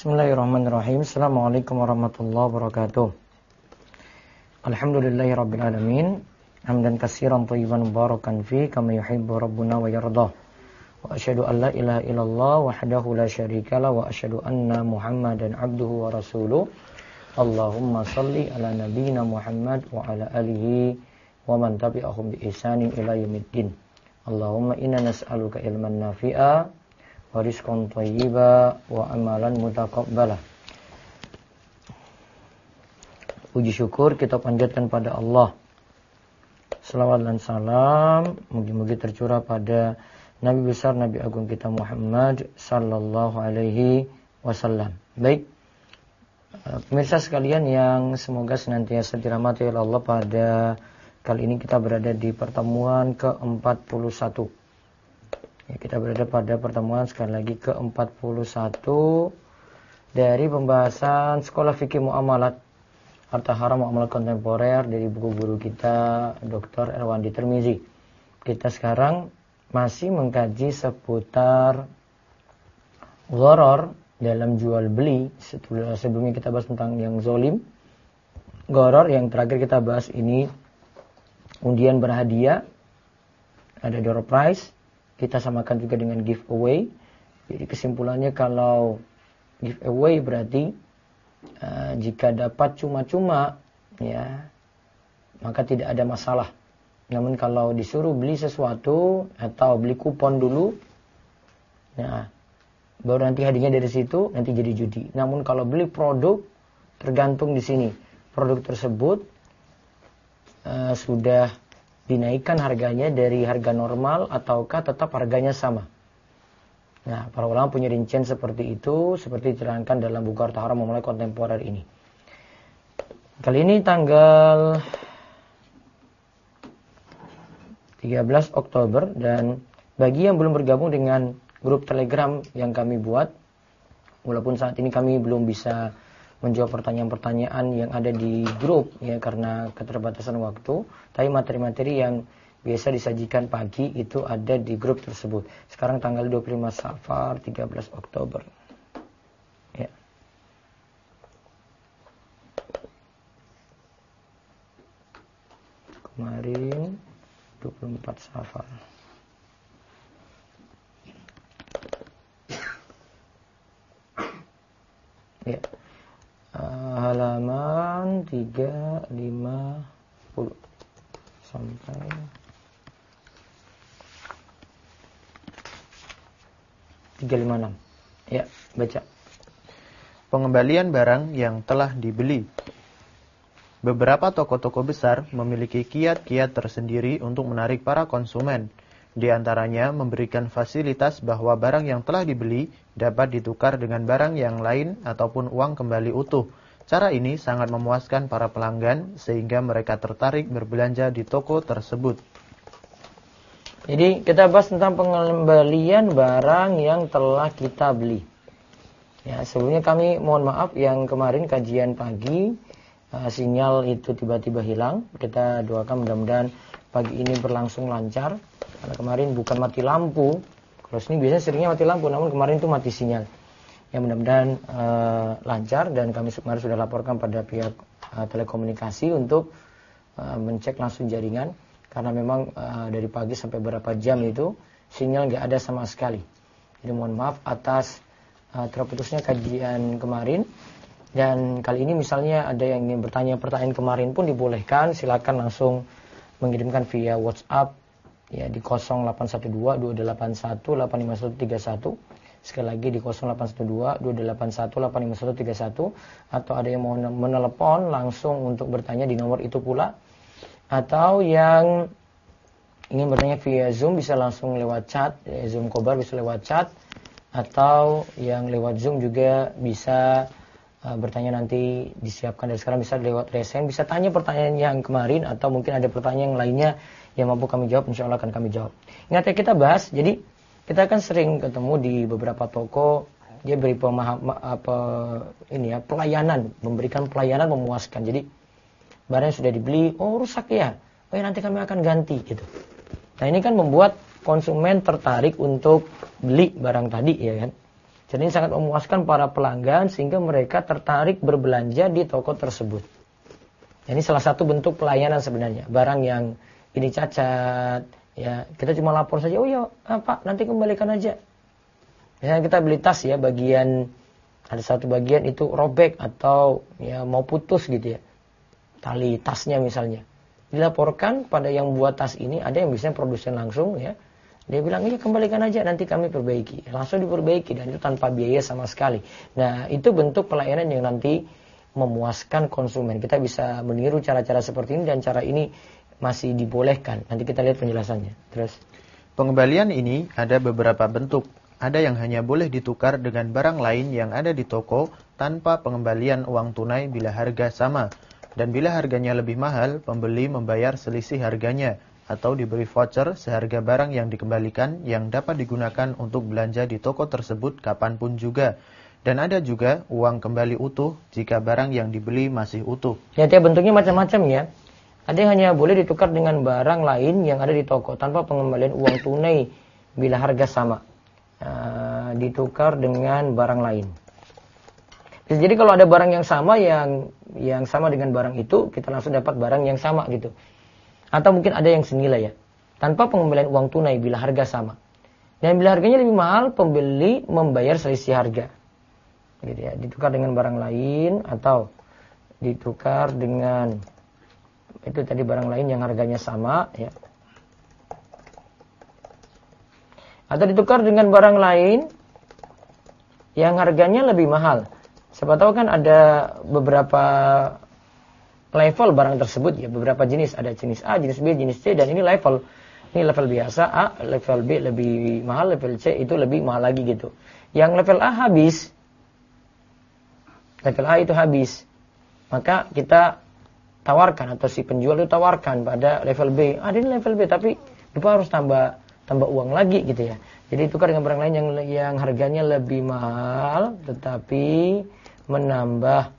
Bismillahirrahmanirrahim. Assalamualaikum warahmatullahi wabarakatuh. Alhamdulillahirabbil alamin. Hamdan katsiran thayyiban mubarakan fi kama yuhibbu rabbuna wa yardah. Wa asyhadu an la ilaha illallah wahdahu la syarikalah wa asyhadu anna Muhammadan abduhu wa rasuluh. Allahumma shalli ala nabiyyina Muhammad wa ala alihi wa man tabi'ahum bi ihsanin ila yaumiddin. Allahumma inna nas'aluka ilman nafi'a wa rizqan thayyiba wa amalan mutaqabbala. Puji syukur kita panjatkan pada Allah. Selawat dan salam mugi-mugi tercurah pada Nabi besar Nabi agung kita Muhammad sallallahu alaihi wasallam. Baik, pemirsa sekalian yang semoga senantiasa dirahmati oleh Allah, pada kali ini kita berada di pertemuan ke-41. Kita berada pada pertemuan sekali lagi ke-41 dari pembahasan Sekolah Fikih Muamalat Harta Haram Muamalat Kontemporer dari buku guru kita Dr. Erwandi Tirmizi. Kita sekarang masih mengkaji seputar gharar dalam jual beli. Sebelumnya kita bahas tentang yang zolim, gharar yang terakhir kita bahas ini undian berhadiah, ada door prize. Kita samakan juga dengan giveaway. Jadi kesimpulannya kalau giveaway berarti jika dapat cuma-cuma, ya, maka tidak ada masalah. Namun kalau disuruh beli sesuatu atau beli kupon dulu, nah, baru nanti hadiahnya dari situ, nanti jadi judi. Namun kalau beli produk, tergantung di sini. Produk tersebut sudah dinaikkan harganya dari harga normal ataukah tetap harganya sama. Nah, para ulama punya rincian seperti itu, seperti diterangkan dalam buku Harta Haram Muamalat Kontemporer ini. Kali ini tanggal 13 Oktober, dan bagi yang belum bergabung dengan grup Telegram yang kami buat, walaupun saat ini kami belum bisa menjawab pertanyaan-pertanyaan yang ada di grup, ya, karena keterbatasan waktu, tapi materi-materi yang biasa disajikan pagi itu ada di grup tersebut. Sekarang tanggal 25 Safar 13 Oktober. Ya. Kemarin 24 Safar. Ya. Halaman 350 sampai 356. Ya, baca. Pengembalian barang yang telah dibeli. Beberapa toko-toko besar memiliki kiat-kiat tersendiri untuk menarik para konsumen. Di antaranya memberikan fasilitas bahwa barang yang telah dibeli dapat ditukar dengan barang yang lain ataupun uang kembali utuh. Cara ini sangat memuaskan para pelanggan sehingga mereka tertarik berbelanja di toko tersebut. Jadi kita bahas tentang pengembalian barang yang telah kita beli. Ya, sebelumnya kami mohon maaf yang kemarin kajian pagi sinyal itu tiba-tiba hilang. Kita doakan mudah-mudahan pagi ini berlangsung lancar. Karena kemarin bukan mati lampu. Kalau sini biasanya seringnya mati lampu, namun kemarin itu mati sinyal. Ya, mudah-mudahan lancar, dan kami kemarin sudah laporkan pada pihak telekomunikasi untuk mencek langsung jaringan. Karena memang dari pagi sampai beberapa jam itu sinyal nggak ada sama sekali. Jadi mohon maaf atas terputusnya kajian kemarin. Dan kali ini misalnya ada yang ingin bertanya pertanyaan kemarin pun dibolehkan, silakan langsung mengirimkan via WhatsApp, ya, di 0812-281-85131. Sekali lagi di 0812-281-85131. Atau ada yang mau menelepon langsung untuk bertanya di nomor itu pula. Atau yang ingin bertanya via Zoom bisa langsung lewat chat, ya, Zoom Kobar bisa lewat chat. Atau yang lewat Zoom juga bisa bertanya, nanti disiapkan dari sekarang, bisa lewat resen, bisa tanya pertanyaan yang kemarin, atau mungkin ada pertanyaan yang lainnya yang mampu kami jawab, insya Allah akan kami jawab. Ingat ya, kita bahas, jadi kita kan sering ketemu di beberapa toko, dia beri pelayanan, memberikan pelayanan memuaskan. Jadi barang sudah dibeli, oh rusak ya, oh ya nanti kami akan ganti gitu. Nah ini kan membuat konsumen tertarik untuk beli barang tadi, ya kan. Jadi ini sangat memuaskan para pelanggan sehingga mereka tertarik berbelanja di toko tersebut. Ini salah satu bentuk pelayanan sebenarnya. Barang yang ini cacat, ya kita cuma lapor saja, oh ya Pak nanti kembalikan aja. Misalnya kita beli tas ya, ada satu bagian itu robek atau ya mau putus gitu ya, tali tasnya misalnya. Dilaporkan pada yang buat tas ini, ada yang biasanya produsen langsung ya. Dia bilang, iya kembalikan aja, nanti kami perbaiki. Langsung diperbaiki, dan itu tanpa biaya sama sekali. Nah, itu bentuk pelayanan yang nanti memuaskan konsumen. Kita bisa meniru cara-cara seperti ini, dan cara ini masih dibolehkan. Nanti kita lihat penjelasannya. Terus, pengembalian ini ada beberapa bentuk. Ada yang hanya boleh ditukar dengan barang lain yang ada di toko tanpa pengembalian uang tunai bila harga sama. Dan bila harganya lebih mahal, pembeli membayar selisih harganya atau diberi voucher seharga barang yang dikembalikan yang dapat digunakan untuk belanja di toko tersebut kapanpun juga. Dan ada juga uang kembali utuh jika barang yang dibeli masih utuh. Ya, tiap bentuknya macam-macam ya. Ada yang hanya boleh ditukar dengan barang lain yang ada di toko tanpa pengembalian uang tunai bila harga sama. Ditukar dengan barang lain. Jadi kalau ada barang yang sama yang sama dengan barang itu, kita langsung dapat barang yang sama gitu. Atau mungkin ada yang senilai ya, tanpa pengembalian uang tunai bila harga sama. Dan bila harganya lebih mahal, pembeli membayar selisih harga. Gitu ya, ditukar dengan barang lain atau ditukar dengan itu tadi barang lain yang harganya sama ya. Atau ditukar dengan barang lain yang harganya lebih mahal. Siapa tahu kan ada beberapa level barang tersebut ya, beberapa jenis, ada jenis A, jenis B, jenis C, dan ini level. Ini level biasa A, level B lebih mahal, level C itu lebih mahal lagi gitu. Yang level A habis, level A itu habis, maka kita tawarkan atau si penjual itu tawarkan pada level B. Ada ini level B tapi lupa harus tambah uang lagi gitu ya. Jadi tukar dengan barang lain yang harganya lebih mahal tetapi menambah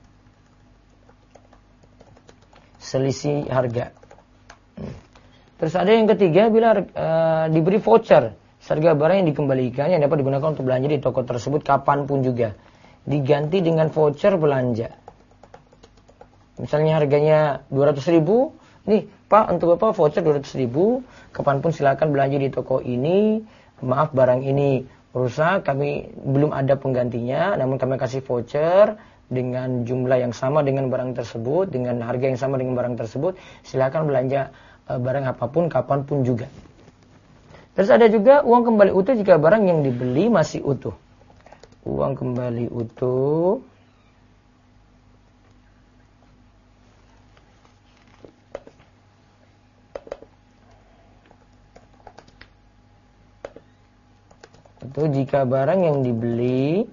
selisih harga. Terus ada yang ketiga, bila diberi voucher harga barang yang dikembalikan yang dapat digunakan untuk belanja di toko tersebut kapanpun juga, diganti dengan voucher belanja. Misalnya harganya 200.000, nih Pak untuk Bapak voucher 200.000, kapanpun silakan belanja di toko ini. Maaf barang ini rusak, kami belum ada penggantinya, namun kami kasih voucher dengan jumlah yang sama dengan barang tersebut, dengan harga yang sama dengan barang tersebut, silakan belanja barang apapun, kapanpun juga. Terus ada juga uang kembali utuh jika barang yang dibeli masih utuh. Uang kembali utuh. Itu jika barang yang dibeli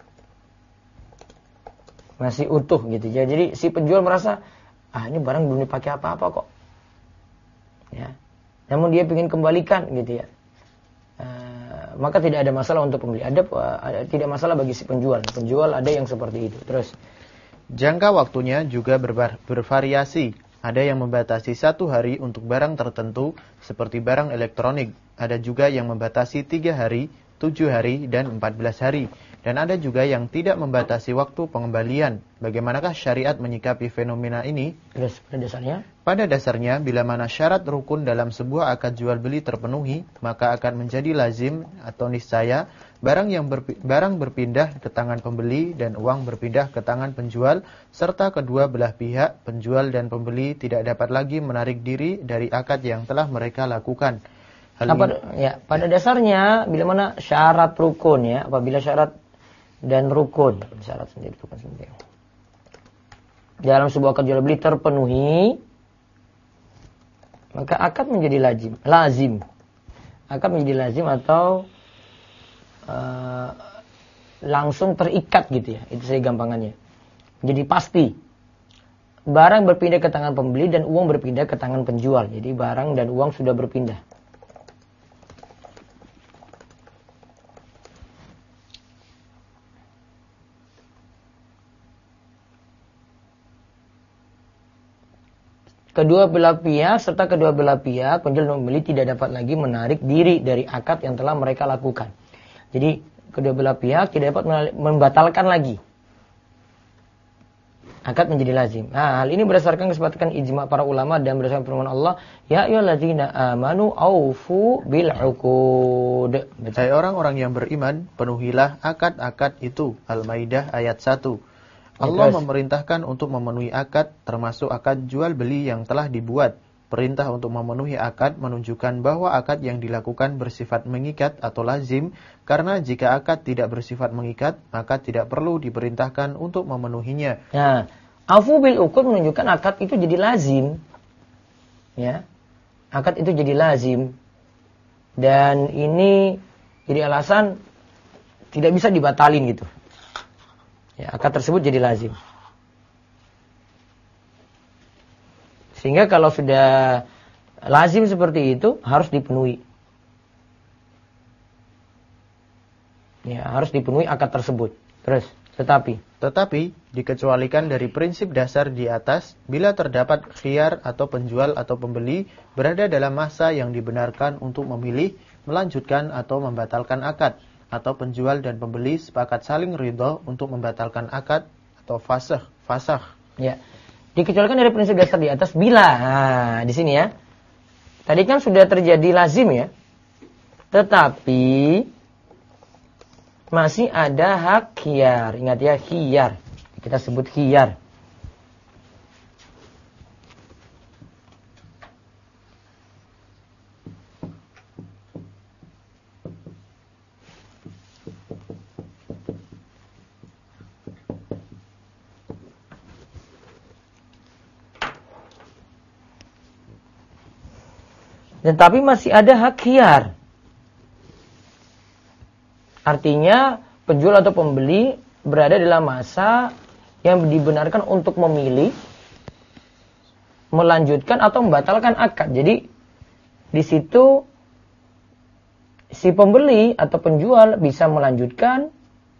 masih utuh gitu ya. Jadi si penjual merasa, ini barang belum dipakai apa-apa kok. Ya. Namun dia ingin kembalikan gitu ya. Maka tidak ada masalah untuk pembeli. Tidak masalah bagi si penjual. Penjual ada yang seperti itu. Terus jangka waktunya juga bervariasi. Ada yang membatasi 1 hari untuk barang tertentu seperti barang elektronik. Ada juga yang membatasi 3 hari, 7 hari, dan 14 hari. Dan ada juga yang tidak membatasi waktu pengembalian. Bagaimanakah syariat menyikapi fenomena ini? Terus Pada dasarnya, bila mana syarat rukun dalam sebuah akad jual beli terpenuhi, maka akan menjadi lazim atau niscaya barang berpindah ke tangan pembeli dan uang berpindah ke tangan penjual, serta kedua belah pihak, penjual dan pembeli tidak dapat lagi menarik diri dari akad yang telah mereka lakukan. Pada dasarnya bila mana syarat rukun ya, apabila syarat dan rukun, syarat sendiri rukun sendiri, dalam sebuah akad jual beli terpenuhi, maka akad menjadi lazim. Akad menjadi lazim atau langsung terikat gitu ya. Itu saya gampangannya. Jadi pasti barang berpindah ke tangan pembeli dan uang berpindah ke tangan penjual. Jadi barang dan uang sudah berpindah. Kedua belah pihak serta kedua belah pihak, penjual dan pembeli tidak dapat lagi menarik diri dari akad yang telah mereka lakukan. Jadi kedua belah pihak tidak dapat membatalkan lagi. Akad menjadi lazim. Nah, hal ini berdasarkan kesepakatan ijma para ulama dan berdasarkan firman Allah, ya ayyuhalladzina amanu aufu bil uqud. Hai orang-orang yang beriman, penuhilah akad-akad itu. Al-Maidah ayat 1. Allah memerintahkan untuk memenuhi akad, termasuk akad jual beli yang telah dibuat. Perintah untuk memenuhi akad menunjukkan bahwa akad yang dilakukan bersifat mengikat atau lazim, karena jika akad tidak bersifat mengikat, maka tidak perlu diperintahkan untuk memenuhinya. Nah, afu bil uqud menunjukkan akad itu jadi lazim. Ya. Akad itu jadi lazim. Dan ini jadi alasan tidak bisa dibatalin gitu. Ya, akad tersebut jadi lazim. Sehingga kalau sudah lazim seperti itu harus dipenuhi. Ya, harus dipenuhi akad tersebut. Terus, tetapi dikecualikan dari prinsip dasar di atas bila terdapat khiyar atau penjual atau pembeli berada dalam masa yang dibenarkan untuk memilih, melanjutkan atau membatalkan akad, atau penjual dan pembeli sepakat saling ridho untuk membatalkan akad atau fasakh. Ya. Dikecualikan dari prinsip dasar di atas bila. Nah, di sini ya. Tadi kan sudah terjadi lazim ya. Tetapi masih ada hak khiyar. Ingat ya, khiyar. Kita sebut khiyar. Tetapi masih ada hak khiyar. Artinya penjual atau pembeli berada dalam masa yang dibenarkan untuk memilih, melanjutkan atau membatalkan akad. Jadi di situ si pembeli atau penjual bisa melanjutkan,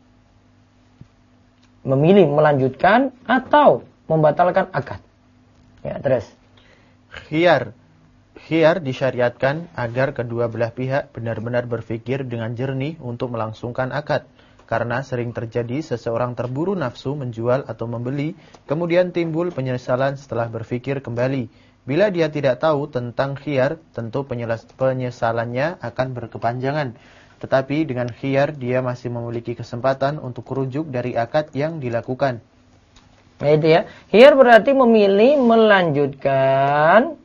memilih melanjutkan atau membatalkan akad. Ya, terus. Khiyar disyariatkan agar kedua belah pihak benar-benar berpikir dengan jernih untuk melangsungkan akad. Karena sering terjadi seseorang terburu nafsu menjual atau membeli, kemudian timbul penyesalan setelah berpikir kembali. Bila dia tidak tahu tentang khiyar, tentu penyesalannya akan berkepanjangan. Tetapi dengan khiyar, dia masih memiliki kesempatan untuk rujuk dari akad yang dilakukan. Nah itu ya, khiyar berarti memilih melanjutkan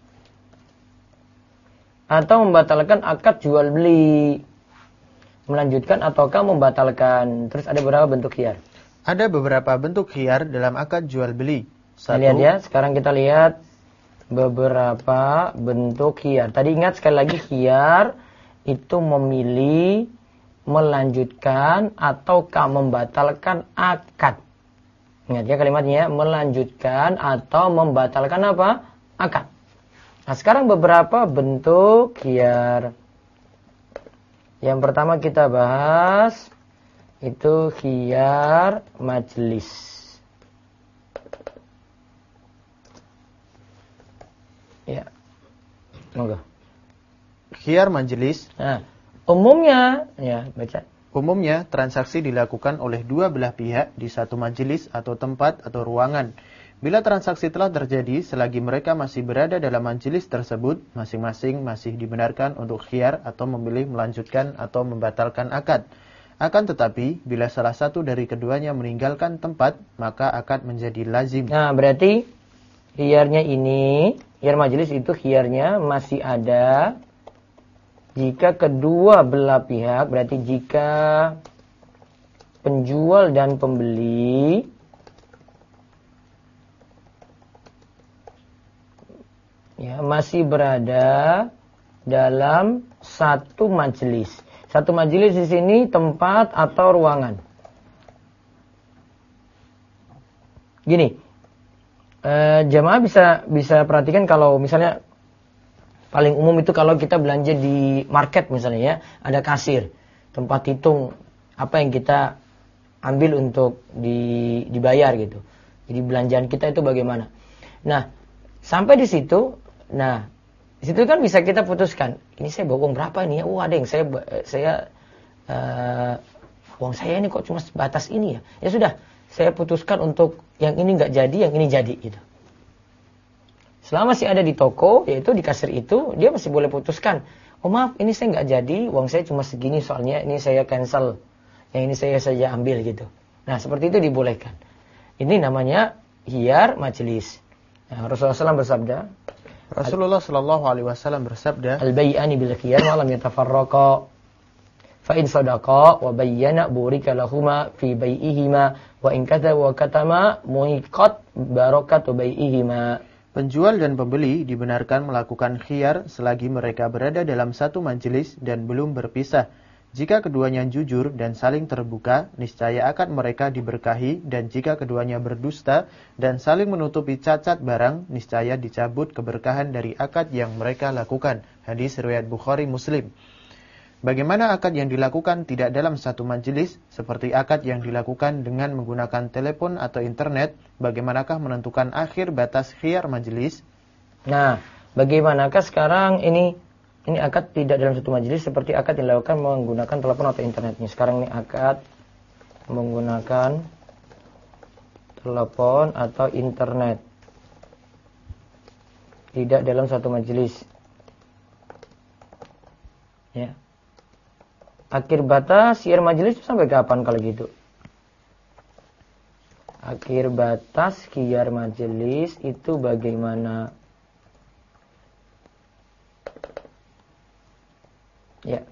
atau membatalkan akad jual beli. Melanjutkan ataukah membatalkan. Terus ada berapa bentuk khiyar? Ada beberapa bentuk khiyar dalam akad jual beli. Lihat ya, sekarang kita lihat beberapa bentuk khiyar. Tadi ingat sekali lagi, khiyar itu memilih, melanjutkan ataukah membatalkan akad. Ingat ya kalimatnya, melanjutkan atau membatalkan apa? Akad. Nah, sekarang beberapa bentuk khiyar. Yang pertama kita bahas itu khiyar majlis. Ya. Monggo. Khiyar majlis. Nah, umumnya ya, baca. Umumnya transaksi dilakukan oleh dua belah pihak di satu majelis atau tempat atau ruangan. Bila transaksi telah terjadi, selagi mereka masih berada dalam majelis tersebut, masing-masing masih dibenarkan untuk khiyar atau memilih melanjutkan atau membatalkan akad. Akan tetapi, bila salah satu dari keduanya meninggalkan tempat, maka akad menjadi lazim. Nah, berarti khiyarnya ini, khiyar majelis itu khiyarnya masih ada jika kedua belah pihak, berarti jika penjual dan pembeli ya, masih berada dalam satu majelis. Satu majelis di sini tempat atau ruangan. Gini, jamaah bisa perhatikan kalau misalnya paling umum itu kalau kita belanja di market misalnya ya, ada kasir, tempat hitung apa yang kita ambil untuk dibayar gitu. Jadi belanjaan kita itu bagaimana. Nah, sampai di situ. Nah, di situ kan bisa kita putuskan. Ini saya bawa uang berapa nih ya? Ada yang saya uang saya ini kok cuma sebatas ini ya. Ya sudah, saya putuskan untuk yang ini nggak jadi, yang ini jadi gitu. Selama masih ada di toko, yaitu di kasir itu, dia masih boleh putuskan. Oh maaf, ini saya nggak jadi, uang saya cuma segini, soalnya ini saya cancel. Yang ini saya saja ambil gitu. Nah, seperti itu dibolehkan. Ini namanya hiyar majelis. Nah, Rasulullah SAW bersabda, Rasulullah Shallallahu Alaihi Wasallam bersabda, Al-bay'ani bil khiyar ma lam yatafarraqa. Fa in sadaqa wa bayyana burika lahuma fi bai'ihima wa in kadzaba wa katama muhiqat barakatu bai'ihima. penjual dan pembeli dibenarkan melakukan khiyar selagi mereka berada dalam satu majelis dan belum berpisah. Jika keduanya jujur dan saling terbuka, niscaya akan mereka diberkahi, dan jika keduanya berdusta dan saling menutupi cacat barang, niscaya dicabut keberkahan dari akad yang mereka lakukan. Hadis riwayat Bukhari Muslim. Bagaimana akad yang dilakukan tidak dalam satu majelis, seperti akad yang dilakukan dengan menggunakan telepon atau internet? Bagaimanakah menentukan akhir batas khiyar majelis? Nah, bagaimanakah sekarang ini akad tidak dalam satu majelis seperti akad yang dilakukan menggunakan telepon atau internetnya. Sekarang ini akad menggunakan telepon atau internet. Tidak dalam satu majelis. Ya. Akhir batas khiyar majelis sampai kapan kalau gitu? Akhir batas khiyar majelis itu bagaimana? Ya.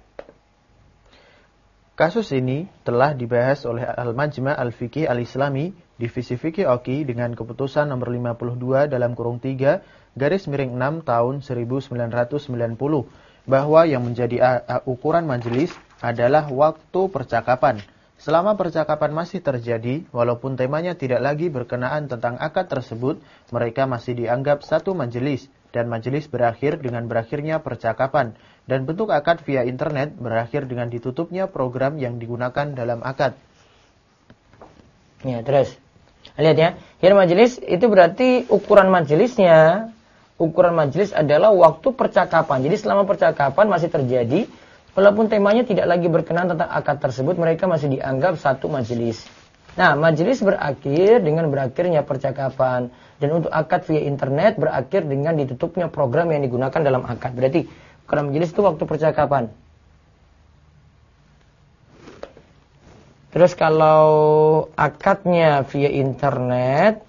Kasus ini telah dibahas oleh Al-Majma' Al-Fiqih Al-Islami, Divisi Fiqih Oki dengan keputusan nomor 52 dalam kurung 3 garis miring 6 tahun 1990 bahwa yang menjadi ukuran majelis adalah waktu percakapan. Selama percakapan masih terjadi, walaupun temanya tidak lagi berkenaan tentang akad tersebut, mereka masih dianggap satu majelis, dan majelis berakhir dengan berakhirnya percakapan, dan bentuk akad via internet berakhir dengan ditutupnya program yang digunakan dalam akad. Ya, terus. Lihat ya, khiyar majelis itu berarti ukuran majelisnya. Ukuran majelis adalah waktu percakapan. Jadi selama percakapan masih terjadi, walaupun temanya tidak lagi berkenaan tentang akad tersebut, mereka masih dianggap satu majelis. Nah, majelis berakhir dengan berakhirnya percakapan. Dan untuk akad via internet berakhir dengan ditutupnya program yang digunakan dalam akad. Berarti ukuran majelis itu waktu percakapan. Terus kalau akadnya via internet,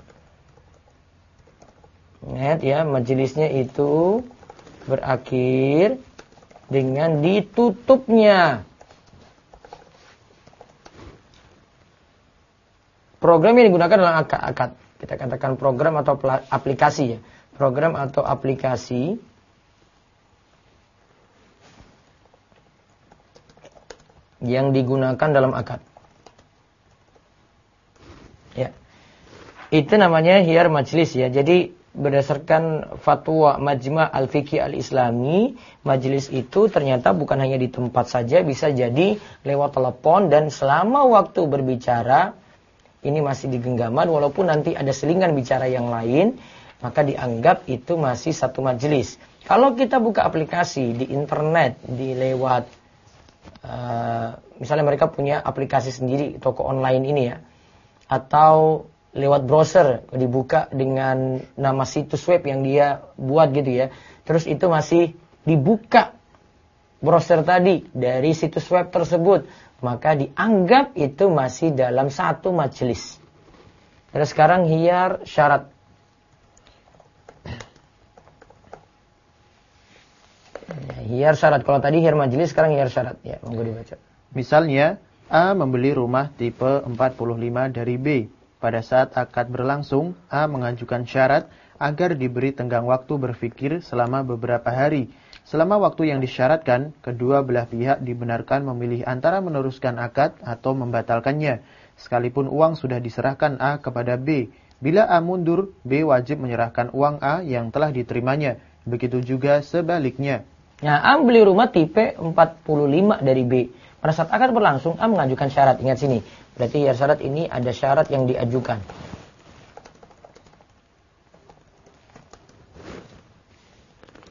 ya, majelisnya itu berakhir dengan ditutupnya program yang digunakan dalam akad. Kita katakan program atau aplikasi ya. Program atau aplikasi yang digunakan dalam akad. Ya. Itu namanya khiyar majelis ya. Jadi berdasarkan fatwa Majma' Al-Fiqih Al-Islami, majelis itu ternyata bukan hanya di tempat saja, bisa jadi lewat telepon, dan selama waktu berbicara ini masih di genggaman, walaupun nanti ada selingan bicara yang lain, maka dianggap itu masih satu majelis. Kalau kita buka aplikasi di internet, di lewat misalnya mereka punya aplikasi sendiri, toko online ini ya, atau lewat browser, dibuka dengan nama situs web yang dia buat gitu ya. Terus itu masih dibuka browser tadi dari situs web tersebut, maka dianggap itu masih dalam satu majelis. Terus sekarang khiyar syarat. Khiyar syarat. Kalau tadi khiyar majelis, sekarang khiyar syarat. Ya, monggo dibaca. Misalnya, A membeli rumah tipe 45 dari B. Pada saat akad berlangsung, A mengajukan syarat agar diberi tenggang waktu berpikir selama beberapa hari. Selama waktu yang disyaratkan, kedua belah pihak dibenarkan memilih antara meneruskan akad atau membatalkannya. Sekalipun uang sudah diserahkan A kepada B. Bila A mundur, B wajib menyerahkan uang A yang telah diterimanya. Begitu juga sebaliknya. Nah, A beli rumah tipe 45 dari B. Pada saat akad berlangsung, A mengajukan syarat. Ingat sini. Berarti ya syarat ini ada syarat yang diajukan.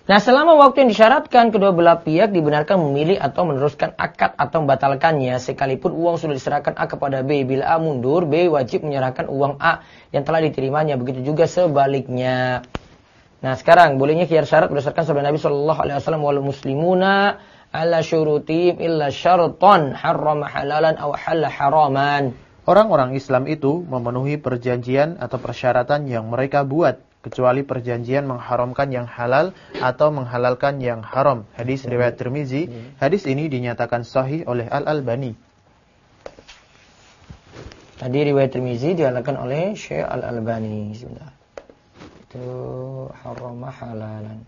Nah, selama waktu yang disyaratkan, kedua belah pihak dibenarkan memilih atau meneruskan akad atau membatalkannya. Sekalipun uang sudah diserahkan A kepada B. Bila A mundur, B wajib menyerahkan uang A yang telah diterimanya. Begitu juga sebaliknya. Nah, sekarang bolehnya khiyar syarat berdasarkan sabda Nabi SAW. Wal muslimuna ala syurutihim illa syaratan harrama halalan aw halla haraman. Orang-orang Islam itu memenuhi perjanjian atau persyaratan yang mereka buat, kecuali perjanjian mengharamkan yang halal atau menghalalkan yang haram. Hadis riwayat Tirmizi. Hadis ini dinyatakan sahih oleh Al-Albani. Tadi riwayat Tirmizi dihalalkan oleh Syekh Al-Albani. Sebentar. Itu harama halalan.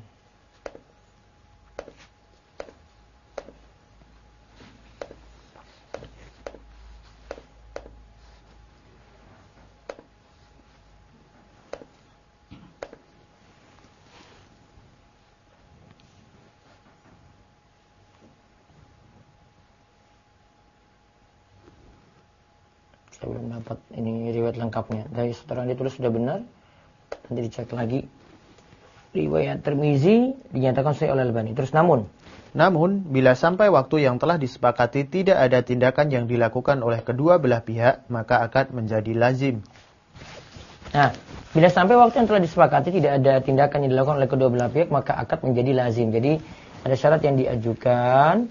Saya belum dapat ini riwayat lengkapnya. Dari setoran ditulis sudah benar. Nanti dicek lagi. Riwayat Tirmizi dinyatakan sahih oleh Al-Albani. Terus namun, bila sampai waktu yang telah disepakati tidak ada tindakan yang dilakukan oleh kedua belah pihak, maka akad menjadi lazim. Nah, bila sampai waktu yang telah disepakati tidak ada tindakan yang dilakukan oleh kedua belah pihak, maka akad menjadi lazim. Jadi ada syarat yang diajukan.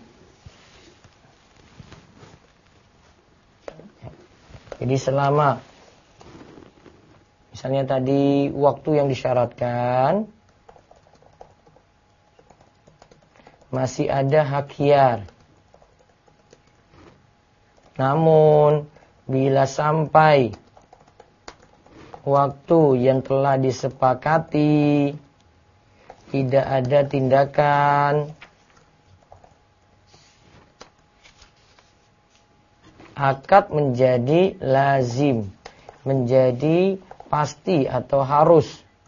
Jadi selama misalnya tadi waktu yang disyaratkan masih ada hak khiyar. Namun bila sampai waktu yang telah disepakati tidak ada tindakan, akad menjadi lazim, menjadi pasti atau harus.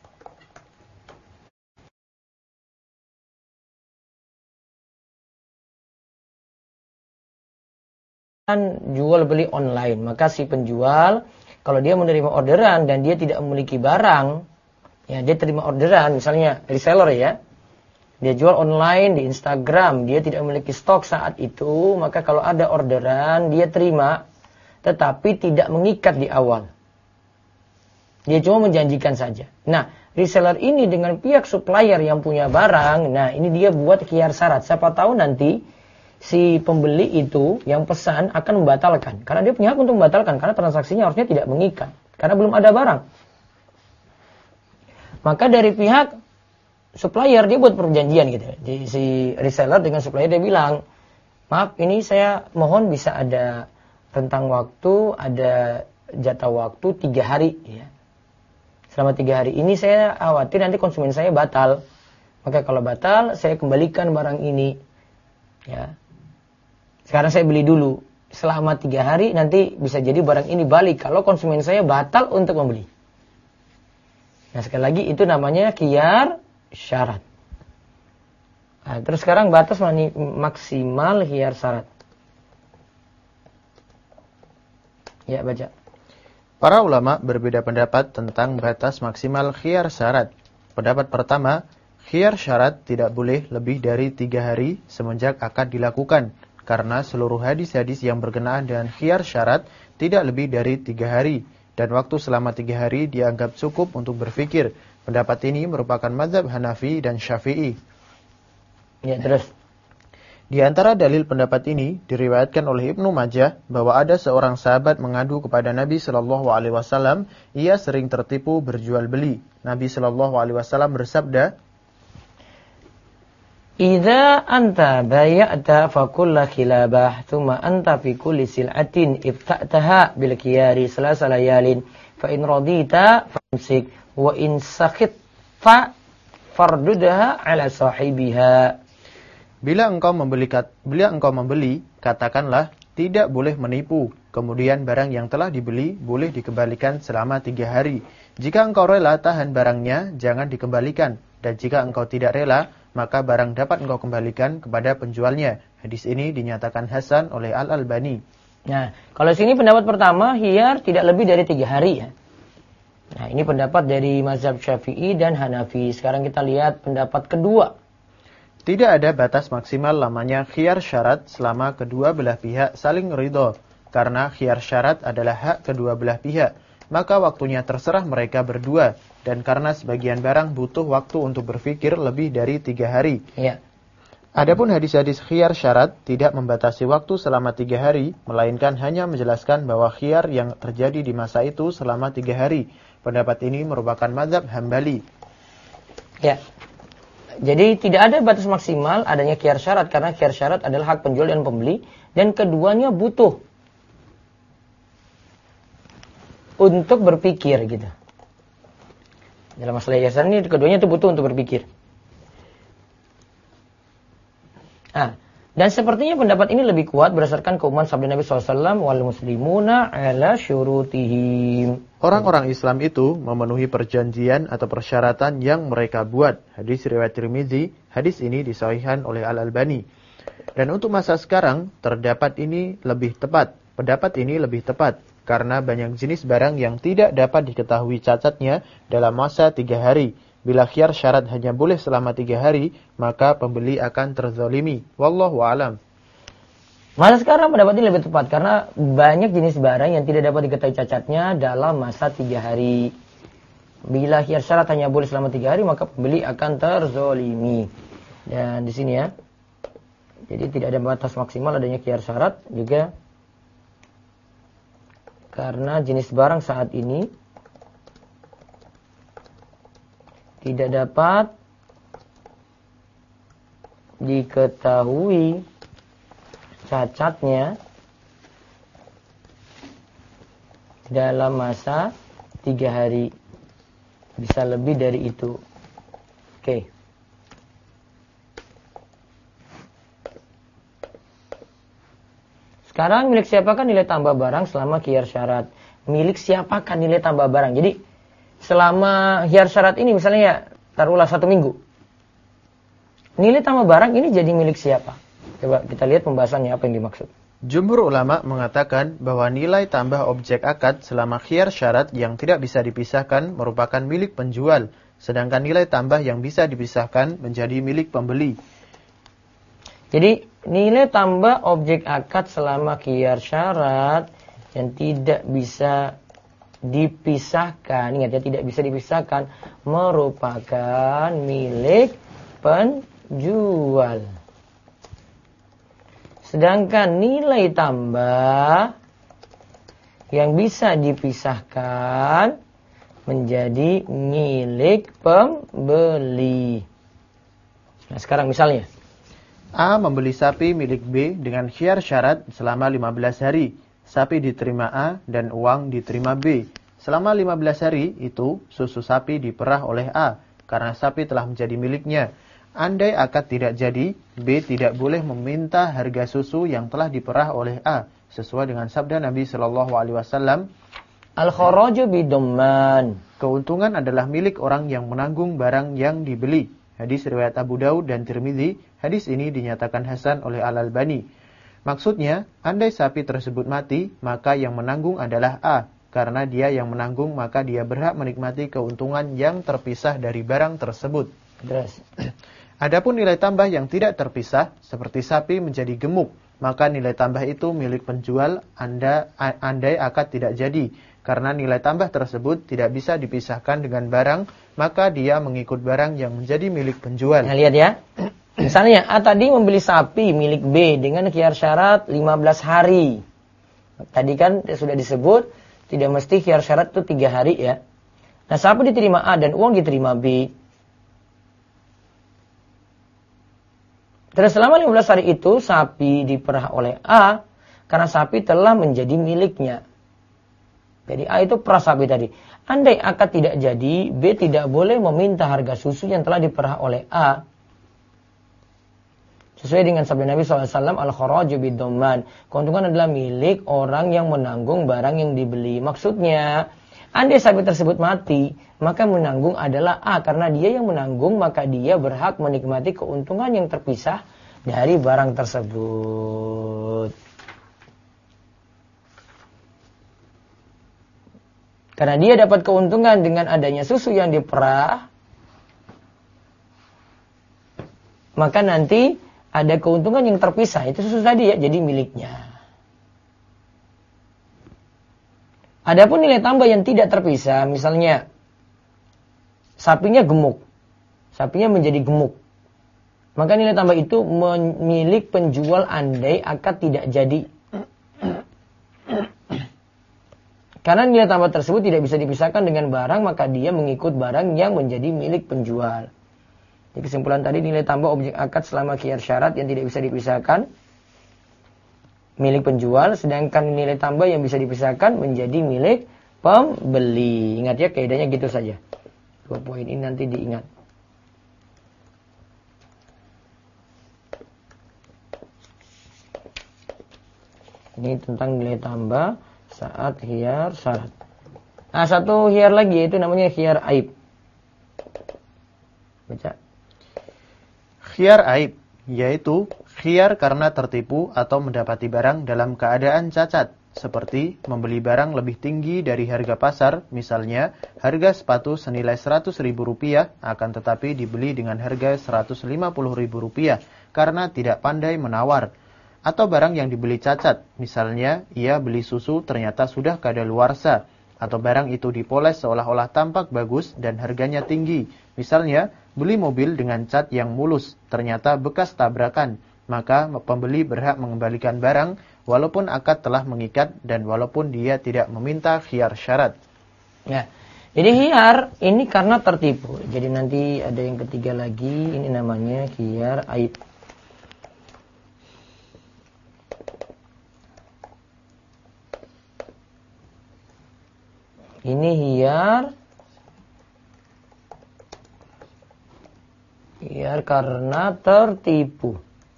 Jual beli online, maka si penjual kalau dia menerima orderan dan dia tidak memiliki barang, ya dia terima orderan, misalnya reseller ya, dia jual online di Instagram, dia tidak memiliki stok saat itu, maka kalau ada orderan dia terima, tetapi tidak mengikat di awal. Dia cuma menjanjikan saja. Nah, reseller ini dengan pihak supplier yang punya barang, nah ini dia buat khiyar syarat. Siapa tahu nanti si pembeli itu yang pesan akan membatalkan. Karena dia punya hak untuk membatalkan, karena transaksinya harusnya tidak mengikat. Karena belum ada barang. Maka dari pihak supplier dia buat perjanjian gitu. Si reseller dengan supplier dia bilang, maaf ini saya mohon bisa ada rentang waktu, ada jatah waktu 3 hari. Ya. Selama 3 hari ini saya khawatir nanti konsumen saya batal. Maka kalau batal saya kembalikan barang ini. Ya. Sekarang saya beli dulu. Selama 3 hari nanti bisa jadi barang ini balik kalau konsumen saya batal untuk membeli. Nah sekali lagi itu namanya khiyar syarat. Nah, terus sekarang batas maksimal khiyar syarat. Ya, baca. Para ulama berbeda pendapat tentang batas maksimal khiyar syarat. Pendapat pertama, khiyar syarat tidak boleh lebih dari 3 hari semenjak akad dilakukan, karena seluruh hadis-hadis yang berkenaan dengan khiyar syarat tidak lebih dari 3 hari, dan waktu selama 3 hari dianggap cukup untuk berfikir. Pendapat ini merupakan mazhab Hanafi dan Syafi'i. Ya, terus. Di antara dalil pendapat ini diriwayatkan oleh Ibnu Majah bahwa ada seorang sahabat mengadu kepada Nabi SAW, ia sering tertipu berjual beli. Nabi SAW bersabda, "Idza anta bay'ata fa kullu khilabah, thumma anta fi kulli sil'atin ibta'taha bil khiyari salasa layalin, fa in radita famsik wa in sakhitta fardudaha ala sahibiha." Bila engkau membeli, katakanlah tidak boleh menipu. Kemudian barang yang telah dibeli boleh dikembalikan selama 3 hari. Jika engkau rela tahan barangnya, jangan dikembalikan. Dan jika engkau tidak rela, maka barang dapat engkau kembalikan kepada penjualnya. Hadis ini dinyatakan hasan oleh Al-Albani. Nah, kalau sini pendapat pertama, khiyar tidak lebih dari 3 hari ya. Nah, ini pendapat dari mazhab Syafi'i dan Hanafi. Sekarang kita lihat pendapat kedua. Tidak ada batas maksimal lamanya khiyar syarat selama kedua belah pihak saling ridho. Karena khiyar syarat adalah hak kedua belah pihak, maka waktunya terserah mereka berdua. Dan karena sebagian barang butuh waktu untuk berpikir lebih dari 3 hari. Ya. Adapun hadis-hadis khiyar syarat tidak membatasi waktu selama 3 hari, melainkan hanya menjelaskan bahwa khiyar yang terjadi di masa itu selama 3 hari. Pendapat ini merupakan mazhab Hambali. Ya. Jadi tidak ada batas maksimal adanya khiyar syarat karena khiyar syarat adalah hak penjual dan pembeli dan keduanya butuh untuk berpikir gitu. Dalam masalah hiasan ini keduanya itu butuh untuk berpikir. Dan sepertinya pendapat ini lebih kuat berdasarkan keumuman sabda Nabi SAW, wal muslimuna ala syurutihim. Orang-orang Islam itu memenuhi perjanjian atau persyaratan yang mereka buat. Hadis riwayat Tirmizi, hadis ini disahihkan oleh Al-Albani. Dan untuk masa sekarang, pendapat ini lebih tepat. Karena banyak jenis barang yang tidak dapat diketahui cacatnya dalam masa 3 hari. Bila khiyar syarat hanya boleh selama 3 hari, maka pembeli akan terzalimi. Wallahu a'lam. Masa sekarang pendapat ini lebih tepat karena banyak jenis barang yang tidak dapat diketahui cacatnya dalam masa 3 hari. Bila khiyar syarat hanya boleh selama 3 hari, maka pembeli akan terzalimi. Dan di sini ya, jadi tidak ada batas maksimal adanya khiyar syarat juga karena jenis barang saat ini tidak dapat diketahui cacatnya dalam masa 3 hari. Bisa lebih dari itu. Oke. Sekarang milik siapakah nilai tambah barang selama khiyar syarat? Milik siapakah nilai tambah barang? Jadi selama khiyar syarat ini misalnya ya taruhlah 1 minggu. Nilai tambah barang ini jadi milik siapa? Coba kita lihat pembahasannya apa yang dimaksud. Jumhur ulama mengatakan bahwa nilai tambah objek akad selama khiyar syarat yang tidak bisa dipisahkan merupakan milik penjual. Sedangkan nilai tambah yang bisa dipisahkan menjadi milik pembeli. Jadi nilai tambah objek akad selama khiyar syarat yang tidak bisa dipisahkan, ingat ya, tidak bisa dipisahkan, merupakan milik penjual. Sedangkan nilai tambah yang bisa dipisahkan menjadi milik pembeli. Nah sekarang misalnya A membeli sapi milik B dengan khiyar syarat selama 15 hari. Sapi diterima A dan uang diterima B. Selama 15 hari itu, susu sapi diperah oleh A, karena sapi telah menjadi miliknya. Andai akad tidak jadi, B tidak boleh meminta harga susu yang telah diperah oleh A, sesuai dengan sabda Nabi SAW. Al-kharaju bidhamman. Keuntungan adalah milik orang yang menanggung barang yang dibeli. Hadis riwayat Abu Daud dan Tirmizi, hadis ini dinyatakan hasan oleh Al-Albani. Maksudnya, andai sapi tersebut mati, maka yang menanggung adalah A. Karena dia yang menanggung, maka dia berhak menikmati keuntungan yang terpisah dari barang tersebut. Adapun nilai tambah yang tidak terpisah, seperti sapi menjadi gemuk, maka nilai tambah itu milik penjual andai akad tidak jadi. Karena nilai tambah tersebut tidak bisa dipisahkan dengan barang, maka dia mengikut barang yang menjadi milik penjual. Nah, lihat ya. Misalnya A tadi membeli sapi milik B dengan khiyar syarat 15 hari. Tadi kan sudah disebut tidak mesti khiyar syarat itu 3 hari ya. Nah sapi diterima A dan uang diterima B. Terus selama 15 hari itu sapi diperah oleh A karena sapi telah menjadi miliknya. Jadi A itu perah sapi tadi. Andai akad tidak jadi, B tidak boleh meminta harga susu yang telah diperah oleh A. Sesuai dengan sabda Nabi SAW, al-kharaju bidhamman. Keuntungan adalah milik orang yang menanggung barang yang dibeli. Maksudnya, andai sapi tersebut mati, maka menanggung adalah A. Karena dia yang menanggung, maka dia berhak menikmati keuntungan yang terpisah dari barang tersebut. Karena dia dapat keuntungan dengan adanya susu yang diperah, maka nanti ada keuntungan yang terpisah. Itu susu tadi ya, jadi miliknya. Adapun nilai tambah yang tidak terpisah, misalnya sapinya gemuk, sapinya menjadi gemuk, maka nilai tambah itu milik penjual andai akad tidak jadi. Karena nilai tambah tersebut tidak bisa dipisahkan dengan barang, maka dia mengikut barang yang menjadi milik penjual. Jadi kesimpulan tadi, nilai tambah objek akad selama khiyar syarat yang tidak bisa dipisahkan milik penjual, sedangkan nilai tambah yang bisa dipisahkan menjadi milik pembeli. Ingat ya, kaidahnya gitu saja. 2 poin ini nanti diingat. Ini tentang nilai tambah saat khiyar syarat. Nah, satu khiyar lagi yaitu namanya khiyar aib. Baca. Khiyar aib, yaitu khiyar karena tertipu atau mendapati barang dalam keadaan cacat, seperti membeli barang lebih tinggi dari harga pasar, misalnya harga sepatu senilai Rp100.000 akan tetapi dibeli dengan harga Rp150.000 karena tidak pandai menawar. Atau barang yang dibeli cacat, misalnya ia beli susu ternyata sudah kadaluarsa, atau barang itu dipoles seolah-olah tampak bagus dan harganya tinggi, misalnya beli mobil dengan cat yang mulus, ternyata bekas tabrakan, maka pembeli berhak mengembalikan barang walaupun akad telah mengikat dan walaupun dia tidak meminta khiyar syarat. Ya, jadi khiyar ini karena tertipu. Jadi nanti ada yang ketiga lagi, ini namanya khiyar aib. Ini khiyar karena tertipu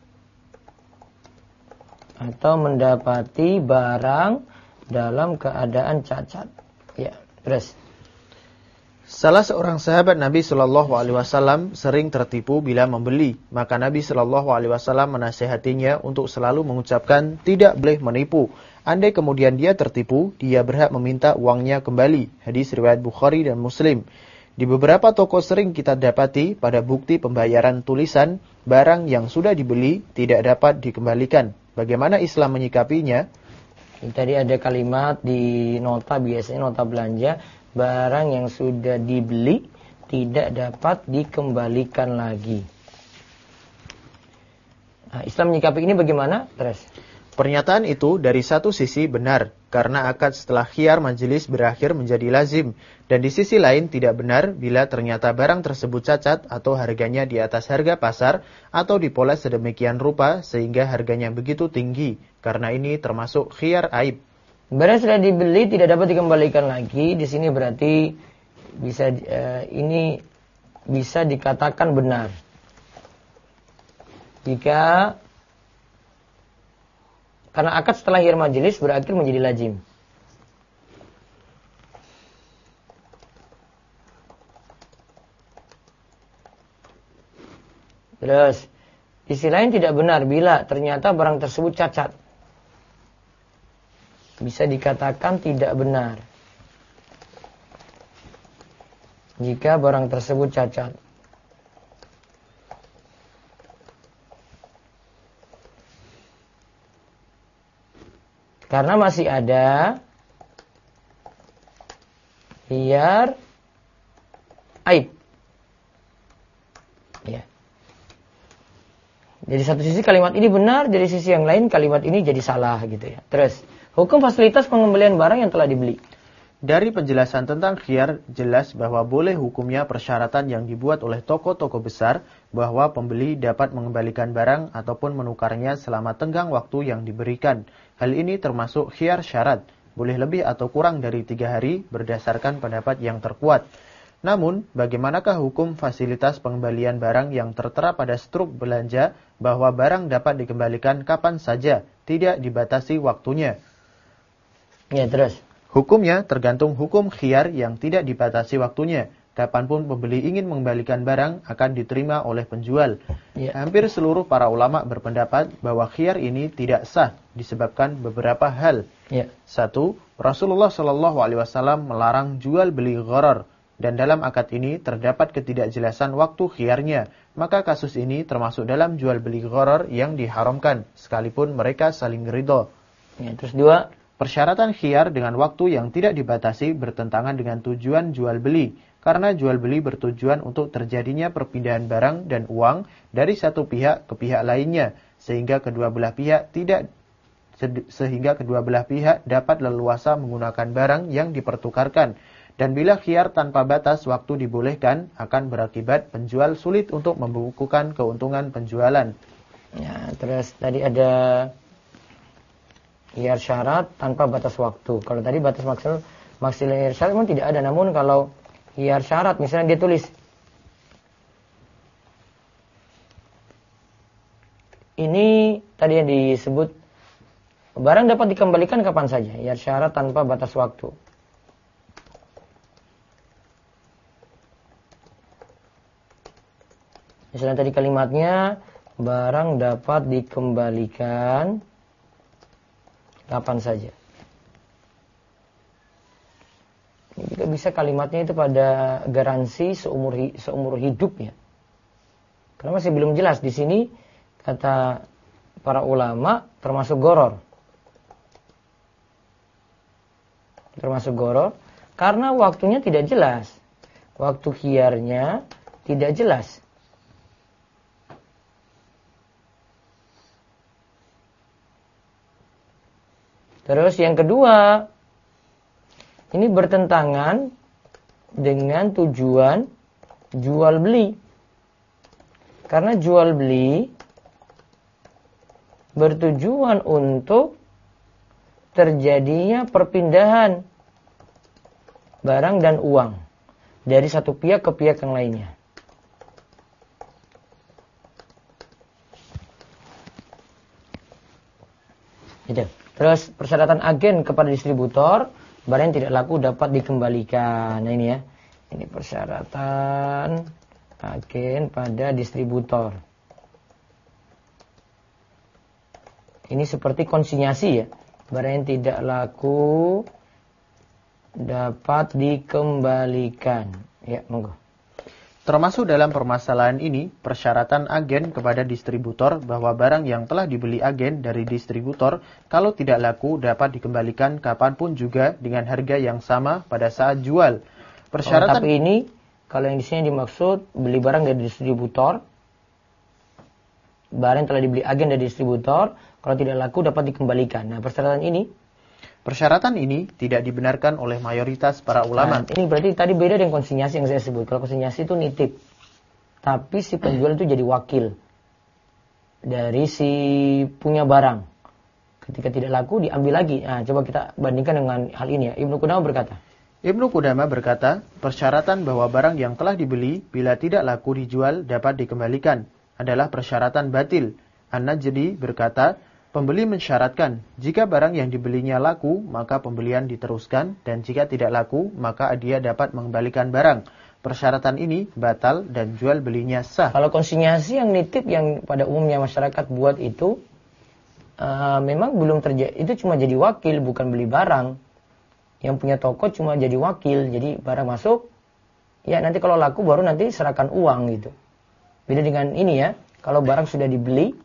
atau mendapati barang dalam keadaan cacat. Ya, terus. Salah seorang sahabat Nabi Shallallahu Alaihi Wasallam sering tertipu bila membeli, maka Nabi Shallallahu Alaihi Wasallam menasihatinya untuk selalu mengucapkan tidak boleh menipu. Andai kemudian dia tertipu, dia berhak meminta uangnya kembali. Hadis riwayat Bukhari dan Muslim. Di beberapa toko sering kita dapati pada bukti pembayaran tulisan barang yang sudah dibeli tidak dapat dikembalikan. Bagaimana Islam menyikapinya? Tadi ada kalimat di nota, biasanya nota belanja, barang yang sudah dibeli tidak dapat dikembalikan lagi. Nah, Islam menyikapi ini bagaimana? Terus. Pernyataan itu dari satu sisi benar, karena akad setelah khiyar majelis berakhir menjadi lazim, dan di sisi lain tidak benar bila ternyata barang tersebut cacat atau harganya di atas harga pasar atau dipoles sedemikian rupa sehingga harganya begitu tinggi, karena ini termasuk khiyar aib. Barang sudah dibeli tidak dapat dikembalikan lagi, di sini berarti ini bisa dikatakan benar. Karena akad setelah khiyar majelis berakhir menjadi lazim. Terus, sisi lain tidak benar bila ternyata barang tersebut cacat. Bisa dikatakan tidak benar jika barang tersebut cacat. Karena masih ada khiyar aib. Ya. Jadi satu sisi kalimat ini benar, dari sisi yang lain kalimat ini jadi salah gitu ya. Terus, hukum fasilitas pengembalian barang yang telah dibeli. Dari penjelasan tentang khiyar, jelas bahwa boleh hukumnya persyaratan yang dibuat oleh toko-toko besar bahwa pembeli dapat mengembalikan barang ataupun menukarnya selama tenggang waktu yang diberikan. Hal ini termasuk khiyar syarat, boleh lebih atau kurang dari 3 hari berdasarkan pendapat yang terkuat. Namun, bagaimanakah hukum fasilitas pengembalian barang yang tertera pada struk belanja bahwa barang dapat dikembalikan kapan saja, tidak dibatasi waktunya? Ya, terus. Hukumnya tergantung hukum khiyar yang tidak dibatasi waktunya. Kapanpun pembeli ingin mengembalikan barang akan diterima oleh penjual. Ya. Hampir seluruh para ulama berpendapat bahwa khiyar ini tidak sah disebabkan beberapa hal. Ya. 1. Rasulullah SAW melarang jual beli gharar. dan dalam akad ini terdapat ketidakjelasan waktu khiyarnya, maka kasus ini termasuk dalam jual beli gharar yang diharamkan, sekalipun mereka saling ridho. Ya, terus 2. Persyaratan khiyar dengan waktu yang tidak dibatasi bertentangan dengan tujuan jual beli, karena jual beli bertujuan untuk terjadinya perpindahan barang dan uang dari satu pihak ke pihak lainnya, sehingga kedua belah pihak dapat leluasa menggunakan barang yang dipertukarkan. Dan bila khiyar tanpa batas waktu dibolehkan, akan berakibat penjual sulit untuk membukukan keuntungan penjualan. Ya, terus tadi ada khiyar syarat tanpa batas waktu. Kalau tadi batas maksimal khiyar syarat memang tidak ada. Namun kalau khiyar syarat, misalnya dia tulis, ini tadi yang disebut barang dapat dikembalikan kapan saja. Khiyar syarat tanpa batas waktu. Misalnya tadi kalimatnya, barang dapat dikembalikan kapan saja. Ini juga bisa kalimatnya itu pada garansi seumur hidupnya. Karena masih belum jelas di sini kata para ulama termasuk gharar. Termasuk gharar karena waktunya tidak jelas. Waktu khiyarnya tidak jelas. Terus yang kedua, ini bertentangan dengan tujuan jual beli. Karena jual beli bertujuan untuk terjadinya perpindahan barang dan uang dari satu pihak ke pihak yang lainnya. Gitu. Terus persyaratan agen kepada distributor, barang yang tidak laku dapat dikembalikan. Nah ini ya, ini persyaratan agen pada distributor. Ini seperti konsinyasi ya, barang yang tidak laku dapat dikembalikan. Ya, monggo. Termasuk dalam permasalahan ini, persyaratan agen kepada distributor bahwa barang yang telah dibeli agen dari distributor, kalau tidak laku dapat dikembalikan kapanpun juga dengan harga yang sama pada saat jual. Persyaratan tapi ini, kalau yang di sini dimaksud beli barang dari distributor, barang yang telah dibeli agen dari distributor, kalau tidak laku dapat dikembalikan. Nah, Persyaratan ini tidak dibenarkan oleh mayoritas para ulama. Nah, ini berarti tadi beda dengan konsinyasi yang saya sebut. Kalau konsinyasi itu nitip, tapi si penjual itu jadi wakil dari si punya barang. Ketika tidak laku diambil lagi. Nah, coba kita bandingkan dengan hal ini ya. Ibnu Qudamah berkata, persyaratan bahwa barang yang telah dibeli bila tidak laku dijual dapat dikembalikan adalah persyaratan batil. An-Najdi berkata, pembeli mensyaratkan, jika barang yang dibelinya laku, maka pembelian diteruskan, dan jika tidak laku, maka dia dapat mengembalikan barang. Persyaratan ini batal dan jual belinya sah. Kalau konsinyasi yang nitip yang pada umumnya masyarakat buat itu, memang belum terjadi, itu cuma jadi wakil, bukan beli barang. Yang punya toko cuma jadi wakil, jadi barang masuk, ya nanti kalau laku baru nanti serahkan uang gitu. Beda dengan ini ya, kalau barang sudah dibeli,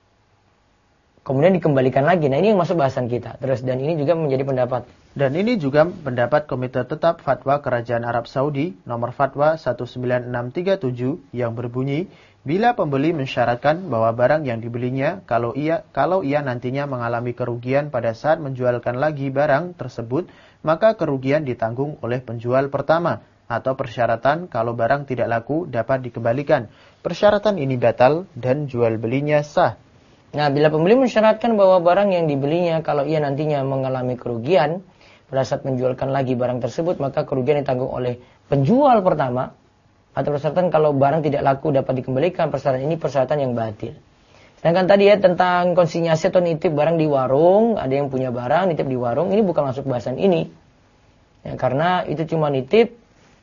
kemudian dikembalikan lagi. Nah ini yang masuk bahasan kita. Terus dan ini juga menjadi pendapat. Dan ini juga pendapat Komite Tetap Fatwa Kerajaan Arab Saudi nomor Fatwa 19637 yang berbunyi, bila pembeli mensyaratkan bahwa barang yang dibelinya kalau ia nantinya mengalami kerugian pada saat menjualkan lagi barang tersebut, maka kerugian ditanggung oleh penjual pertama. Atau persyaratan kalau barang tidak laku dapat dikembalikan. Persyaratan ini batal dan jual belinya sah. Nah, bila pembeli mensyaratkan bahwa barang yang dibelinya kalau ia nantinya mengalami kerugian pada saat menjualkan lagi barang tersebut, maka kerugian ditanggung oleh penjual pertama. Atau persyaratan kalau barang tidak laku dapat dikembalikan, persyaratan ini persyaratan yang batil. Sedangkan tadi ya tentang konsinyasi atau nitip barang di warung, ada yang punya barang nitip di warung, ini bukan masuk bahasan ini. Ya, karena itu cuma nitip,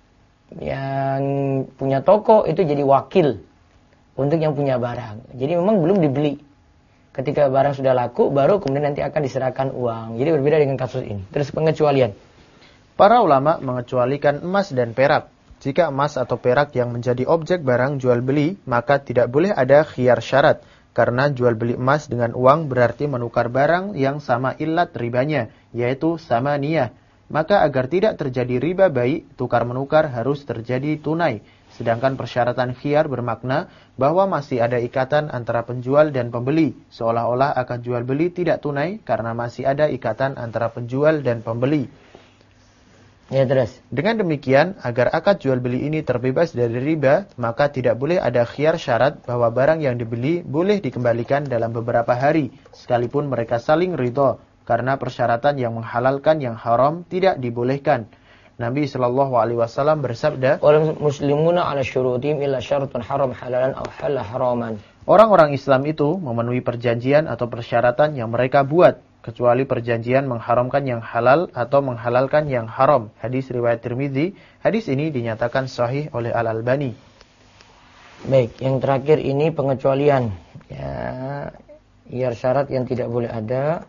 yang punya toko itu jadi wakil untuk yang punya barang. Jadi memang belum dibeli. Ketika barang sudah laku, baru kemudian nanti akan diserahkan uang. Jadi berbeda dengan kasus ini. Terus pengecualian. Para ulama mengecualikan emas dan perak. Jika emas atau perak yang menjadi objek barang jual beli, maka tidak boleh ada khiyar syarat. Karena jual beli emas dengan uang berarti menukar barang yang sama ilat ribanya, yaitu sama niyah. Maka agar tidak terjadi riba baik, tukar-menukar harus terjadi tunai. Sedangkan persyaratan khiyar bermakna bahwa masih ada ikatan antara penjual dan pembeli. Seolah-olah akad jual beli tidak tunai karena masih ada ikatan antara penjual dan pembeli. Ya, terus. Dengan demikian, agar akad jual beli ini terbebas dari riba, maka tidak boleh ada khiyar syarat bahwa barang yang dibeli boleh dikembalikan dalam beberapa hari, sekalipun mereka saling ridho, karena persyaratan yang menghalalkan yang haram tidak dibolehkan. Nabi SAW bersabda, Wal muslimuna ala syurutihim illa syaratun haram halalan aw halal haraman. orang-orang Islam itu memenuhi perjanjian atau persyaratan yang mereka buat, kecuali perjanjian mengharamkan yang halal atau menghalalkan yang haram. Hadis riwayat Tirmizi. Hadis ini dinyatakan sahih oleh Al-Albani. Baik, yang terakhir ini pengecualian. Ya, khiyar syarat yang tidak boleh ada.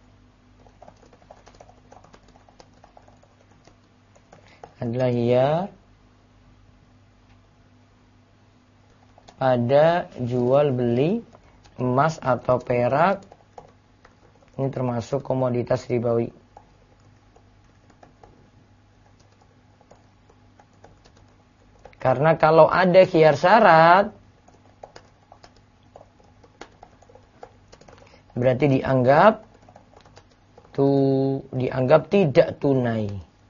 Adalah khiyar pada jual beli emas atau perak. Ini termasuk komoditas ribawi. Karena kalau ada khiyar syarat, berarti dianggap tidak tunai.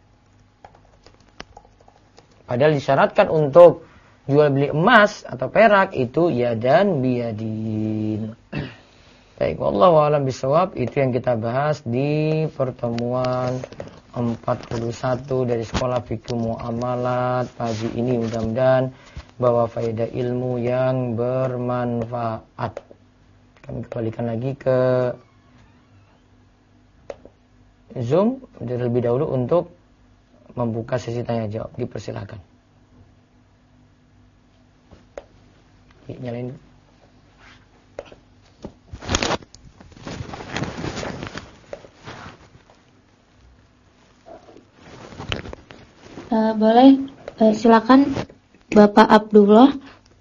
Padahal disyaratkan untuk jual beli emas atau perak itu yadan biyadin. Baik, wallahu a'lam bishawab. Itu yang kita bahas di pertemuan 41 dari Sekolah Fikih Muamalat pagi ini. Mudah-mudahan bawa faedah ilmu yang bermanfaat. Kami kembalikan lagi ke Zoom terlebih dahulu untuk membuka sesi tanya jawab. Dipersilakan. Nyalain. Boleh, silakan Bapak Abdullah.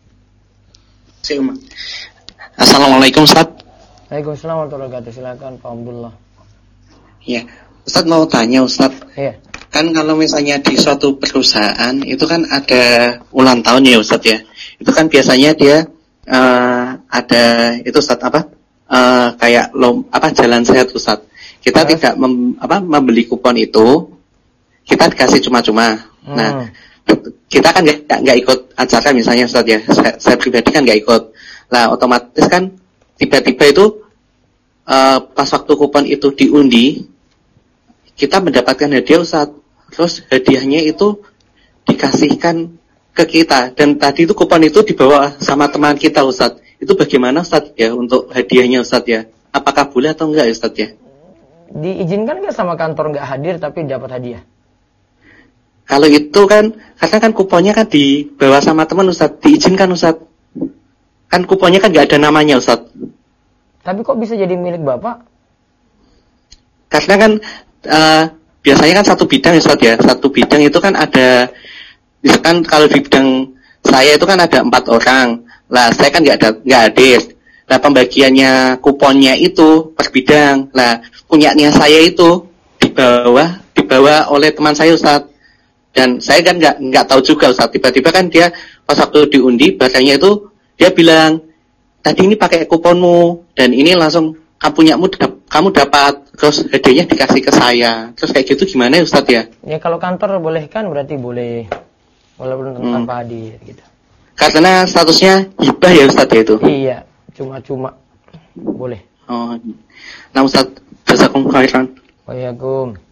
Assalamualaikum Ustaz. Waalaikumsalam warahmatullahi wabarakatuh. Silakan Pak Abdullah. Ya, Ustaz mau tanya Ustaz. Iya. Kan kalau misalnya di suatu perusahaan itu kan ada ulang tahun ya Ustaz ya. Itu kan biasanya dia ada itu Ustaz kayak jalan sehat Ustaz. Kita tidak membeli kupon itu, kita dikasih cuma-cuma. Nah, kita kan nggak ikut acara misalnya Ustaz ya. Saya pribadi kan nggak ikut. Lah otomatis kan tiba-tiba itu pas waktu kupon itu diundi, kita mendapatkan hadiah Ustaz. Terus hadiahnya itu dikasihkan ke kita, dan tadi itu kupon itu dibawa sama teman kita Ustaz. Itu bagaimana Ustaz ya untuk hadiahnya Ustaz ya? Apakah boleh atau enggak Ustaz ya? Diizinkan nggak sama kantor nggak hadir tapi dapat hadiah? Kalau itu kan, karena kan kuponnya kan dibawa sama teman Ustaz, diizinkan Ustaz. Kan kuponnya kan nggak ada namanya Ustaz. Tapi kok bisa jadi milik Bapak? Karena kan biasanya kan satu bidang ya Ustaz ya. Satu bidang itu kan ada, misalkan kalau di bidang saya itu kan ada 4 orang. Lah saya kan nggak hadir. Nah pembagiannya kuponnya itu per bidang. Lah punyanya saya itu dibawa oleh teman saya Ustaz. Dan saya kan nggak tahu juga Ustaz. Tiba-tiba kan dia pas waktu diundi barangnya itu dia bilang, tadi ini pakai kuponmu dan ini langsung kamu dapat, terus hadiahnya dikasih ke saya. Terus kayak gitu gimana ya Ustaz ya? Ya kalau kantor bolehkan berarti boleh, walaupun tanpa hadir gitu. Karena statusnya hibah ya Ustaz ya itu? Iya, cuma-cuma boleh. Oh, nah Ustaz, jazakum khairan. Waalaikumsalam.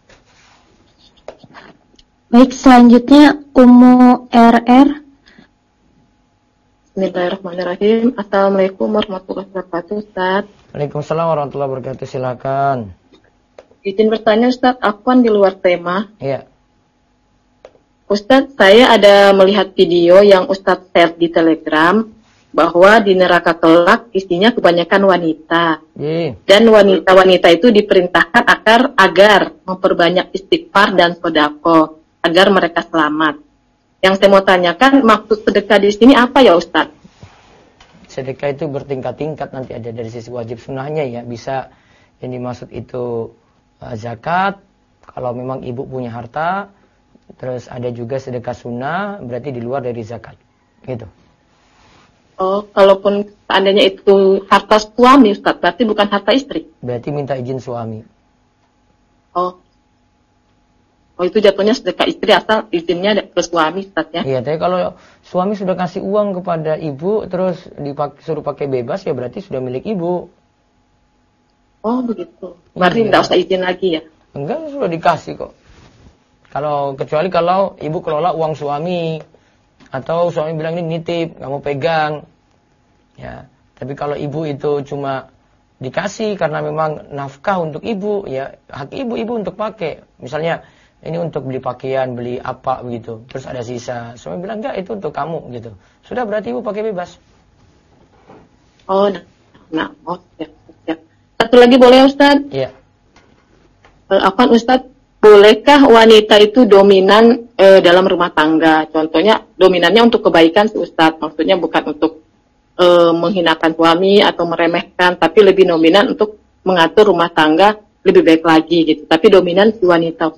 Baik, selanjutnya Ummu RR. Bismillahirrahmanirrahim. Assalamualaikum warahmatullahi wabarakatuh Ustaz. Waalaikumsalam warahmatullahi wabarakatuh. Silakan. Izin bertanya Ustaz, afwan di luar tema. Iya. Ustaz, saya ada melihat video yang Ustaz share di Telegram bahwa di neraka kelak isinya kebanyakan wanita. Dan wanita-wanita itu diperintahkan agar memperbanyak istighfar dan sedekah agar mereka selamat. Yang saya mau tanyakan, maksud sedekah di sini apa ya Ustaz? Sedekah itu bertingkat-tingkat, nanti ada dari sisi wajib sunnahnya ya. Bisa yang dimaksud itu zakat, kalau memang ibu punya harta. Terus ada juga sedekah sunnah, berarti di luar dari zakat. Gitu. Oh, kalaupun seandainya itu harta suami Ustaz, berarti bukan harta istri? Berarti minta izin suami. Oh, itu jatuhnya sedekah istri asal izinnya ke suami Ustaz ya? Iya, tapi kalau suami sudah kasih uang kepada ibu, terus suruh pakai bebas, ya berarti sudah milik ibu. Oh begitu, berarti tidak usah izin lagi ya? Enggak, sudah dikasih kok. Kecuali kalau ibu kelola uang suami, atau suami bilang ini nitip, nggak mau pegang. Ya, tapi kalau ibu itu cuma dikasih karena memang nafkah untuk ibu, ya hak ibu untuk pakai. Misalnya ini untuk beli pakaian, beli apa begitu. Terus ada sisa, suami bilang enggak, itu untuk kamu gitu. Sudah, berarti ibu pakai bebas. Oh, ya. Satu lagi boleh Ustaz? Iya. Apa Ustaz? Bolehkah wanita itu dominan dalam rumah tangga? Contohnya dominannya untuk kebaikan si Ustaz. Maksudnya bukan untuk menghinakan suami atau meremehkan, tapi lebih dominan untuk mengatur rumah tangga lebih baik lagi gitu. Tapi dominan si wanita.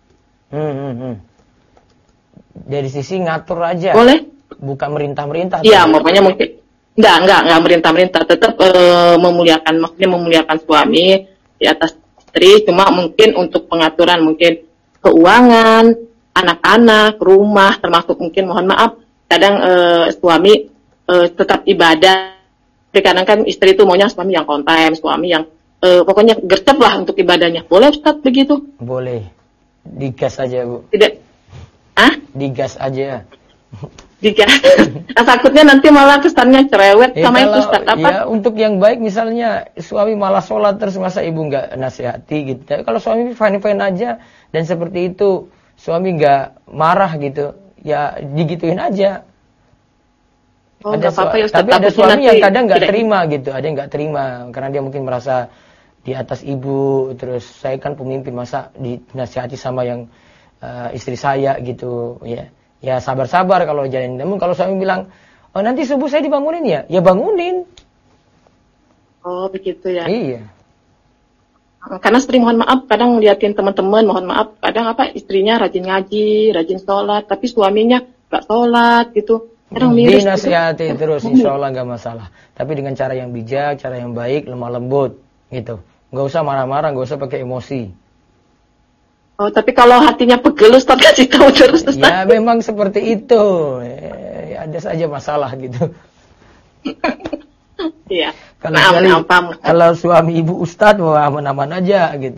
Dari sisi ngatur aja. Boleh? Bukan merintah-merintah. Iya, makanya mungkin enggak merintah-merintah, tetap memuliakan suami di atas istri, cuma mungkin untuk pengaturan mungkin keuangan, anak-anak, rumah, termasuk mungkin mohon maaf, kadang suami tetap ibadah, tapi kadang kan istri itu maunya suami yang on time, suami yang pokoknya gercep lah untuk ibadahnya. Boleh Ustaz begitu? Boleh. Digas aja Bu. Tidak? Digas aja. Digas. Takutnya nanti malah kesannya cerewet sama itu Ustaz. Apa? Ya untuk yang baik misalnya suami malah sholat terus masa ibu nggak nasihati gitu. Tapi kalau suami fine-fine aja dan seperti itu suami nggak marah gitu, ya digituin aja. Oh, apa-apa ya Ustaz. Tapi ada suami yang kadang nggak terima gitu, ada yang nggak terima karena dia mungkin merasa di atas ibu, terus saya kan pemimpin masa dinasihati sama yang istri saya gitu, ya. Ya sabar-sabar kalau jalan. Namun kalau suami bilang, oh nanti subuh saya dibangunin ya bangunin. Oh begitu ya. Iya. Karena sering mohon maaf, kadang liatin teman-teman, mohon maaf, kadang istrinya rajin ngaji, rajin sholat, tapi suaminya nggak sholat gitu. Kadang miris. Dinasihati gitu. Terus, insya Allah nggak masalah. Tapi dengan cara yang bijak, cara yang baik, lemah lembut, gitu. Nggak usah marah-marah, nggak usah pakai emosi. Oh, tapi kalau hatinya pegel Ustaz kasih tahu terus Ustaz. Ya memang seperti itu. Ada saja masalah gitu. Iya. Kalau suami ibu Ustadz, wah aman-aman aja gitu.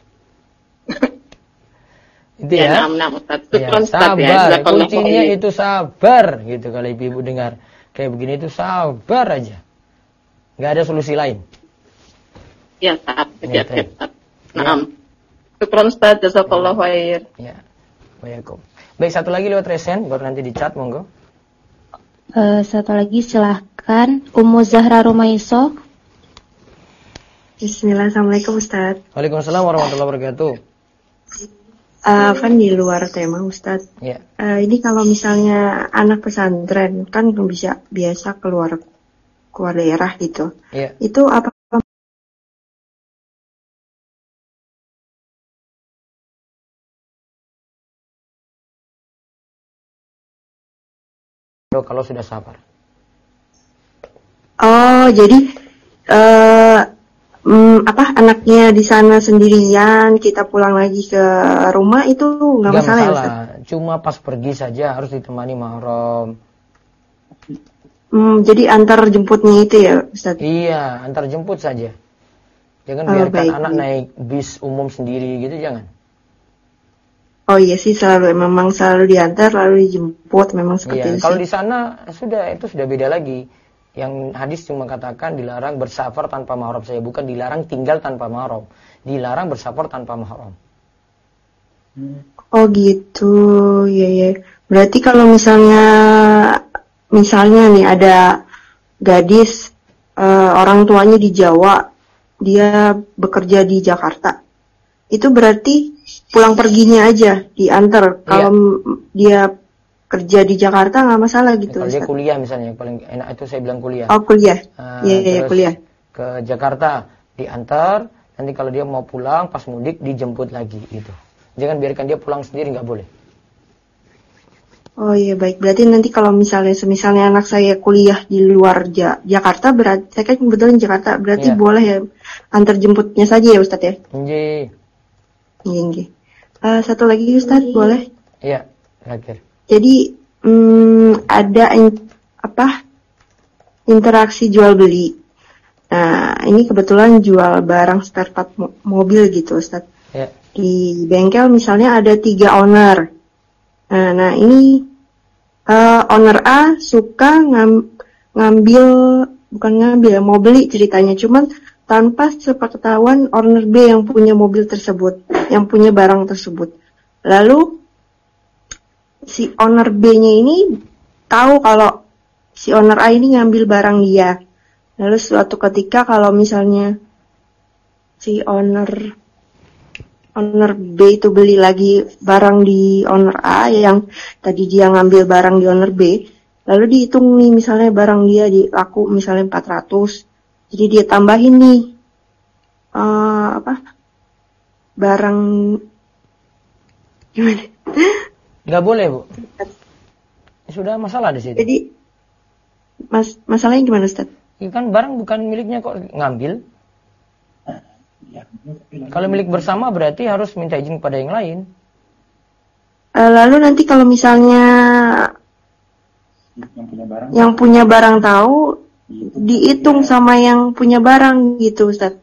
Itu ya. Ya sabar. Kuncinya itu sabar gitu. Kalau ibu dengar kayak begini itu sabar aja. Nggak ada solusi lain. Ya, siap. Naam. Syukran Ustaz, jazakallahu khair. Ya. Waalaikumsalam. Baik, satu lagi lewat resen, baru nanti di chat, monggo. Satu lagi silahkan, Ummu Zahra Rumaiso. Bismillah, Assalamualaikum Ustaz. Waalaikumsalam warahmatullahi wabarakatuh. Kan di luar tema Ustaz. Ya. Ini kalau misalnya anak pesantren, kan bisa biasa keluar daerah gitu. Ya. Itu apa? Kalau sudah sabar. Oh, jadi anaknya di sana sendirian, kita pulang lagi ke rumah itu nggak masalah ya Ustaz? Cuma pas pergi saja harus ditemani mahram. Jadi antar jemputnya itu ya Ustaz? Iya, antar jemput saja. Jangan biarkan anak naik bis umum sendiri gitu, jangan. Oh iya sih, memang selalu diantar lalu dijemput, memang seperti itu. Kalau di sana itu sudah beda lagi. Yang hadis cuma katakan dilarang bersafar tanpa mahram saja, bukan dilarang tinggal tanpa mahram. Dilarang bersafar tanpa mahram. Oh gitu, ya. Berarti kalau misalnya nih ada gadis orang tuanya di Jawa, dia bekerja di Jakarta. Itu berarti pulang perginya aja diantar. Kalau dia kerja di Jakarta nggak masalah gitu. Kalau dia kuliah misalnya, paling enak itu saya bilang kuliah. Oh kuliah, iya kuliah. Ke Jakarta diantar, nanti kalau dia mau pulang pas mudik dijemput lagi gitu. Jangan biarkan dia pulang sendiri, nggak boleh. Oh iya baik, berarti nanti kalau misalnya anak saya kuliah di luar Jakarta, berarti saya kan kebetulan Jakarta, berarti boleh ya antar jemputnya saja ya Ustadz ya? Iya. Iya. Satu lagi Ustadz boleh? Iya, terakhir. Jadi ada interaksi jual beli. Nah ini kebetulan jual barang spare part mobil gitu Ustadz. Ya. Di bengkel misalnya ada 3 owner. Nah ini owner A suka mau beli ceritanya, cuman tanpa sepengetahuan owner B yang punya mobil tersebut, yang punya barang tersebut. Lalu si owner B-nya ini tahu kalau si owner A ini ngambil barang dia. Lalu suatu ketika kalau misalnya si owner B itu beli lagi barang di owner A yang tadi dia ngambil barang di owner B, lalu dihitung nih misalnya barang dia laku misalnya 400, jadi dia tambahin nih barang gimana? Nggak boleh Bu. Sudah masalah di situ. Jadi masalahnya gimana Ustaz? Ya kan barang bukan miliknya kok ngambil. Kalau milik bersama berarti harus minta izin kepada yang lain. Lalu nanti kalau misalnya yang punya barang tahu, dihitung sama yang punya barang gitu Ustaz.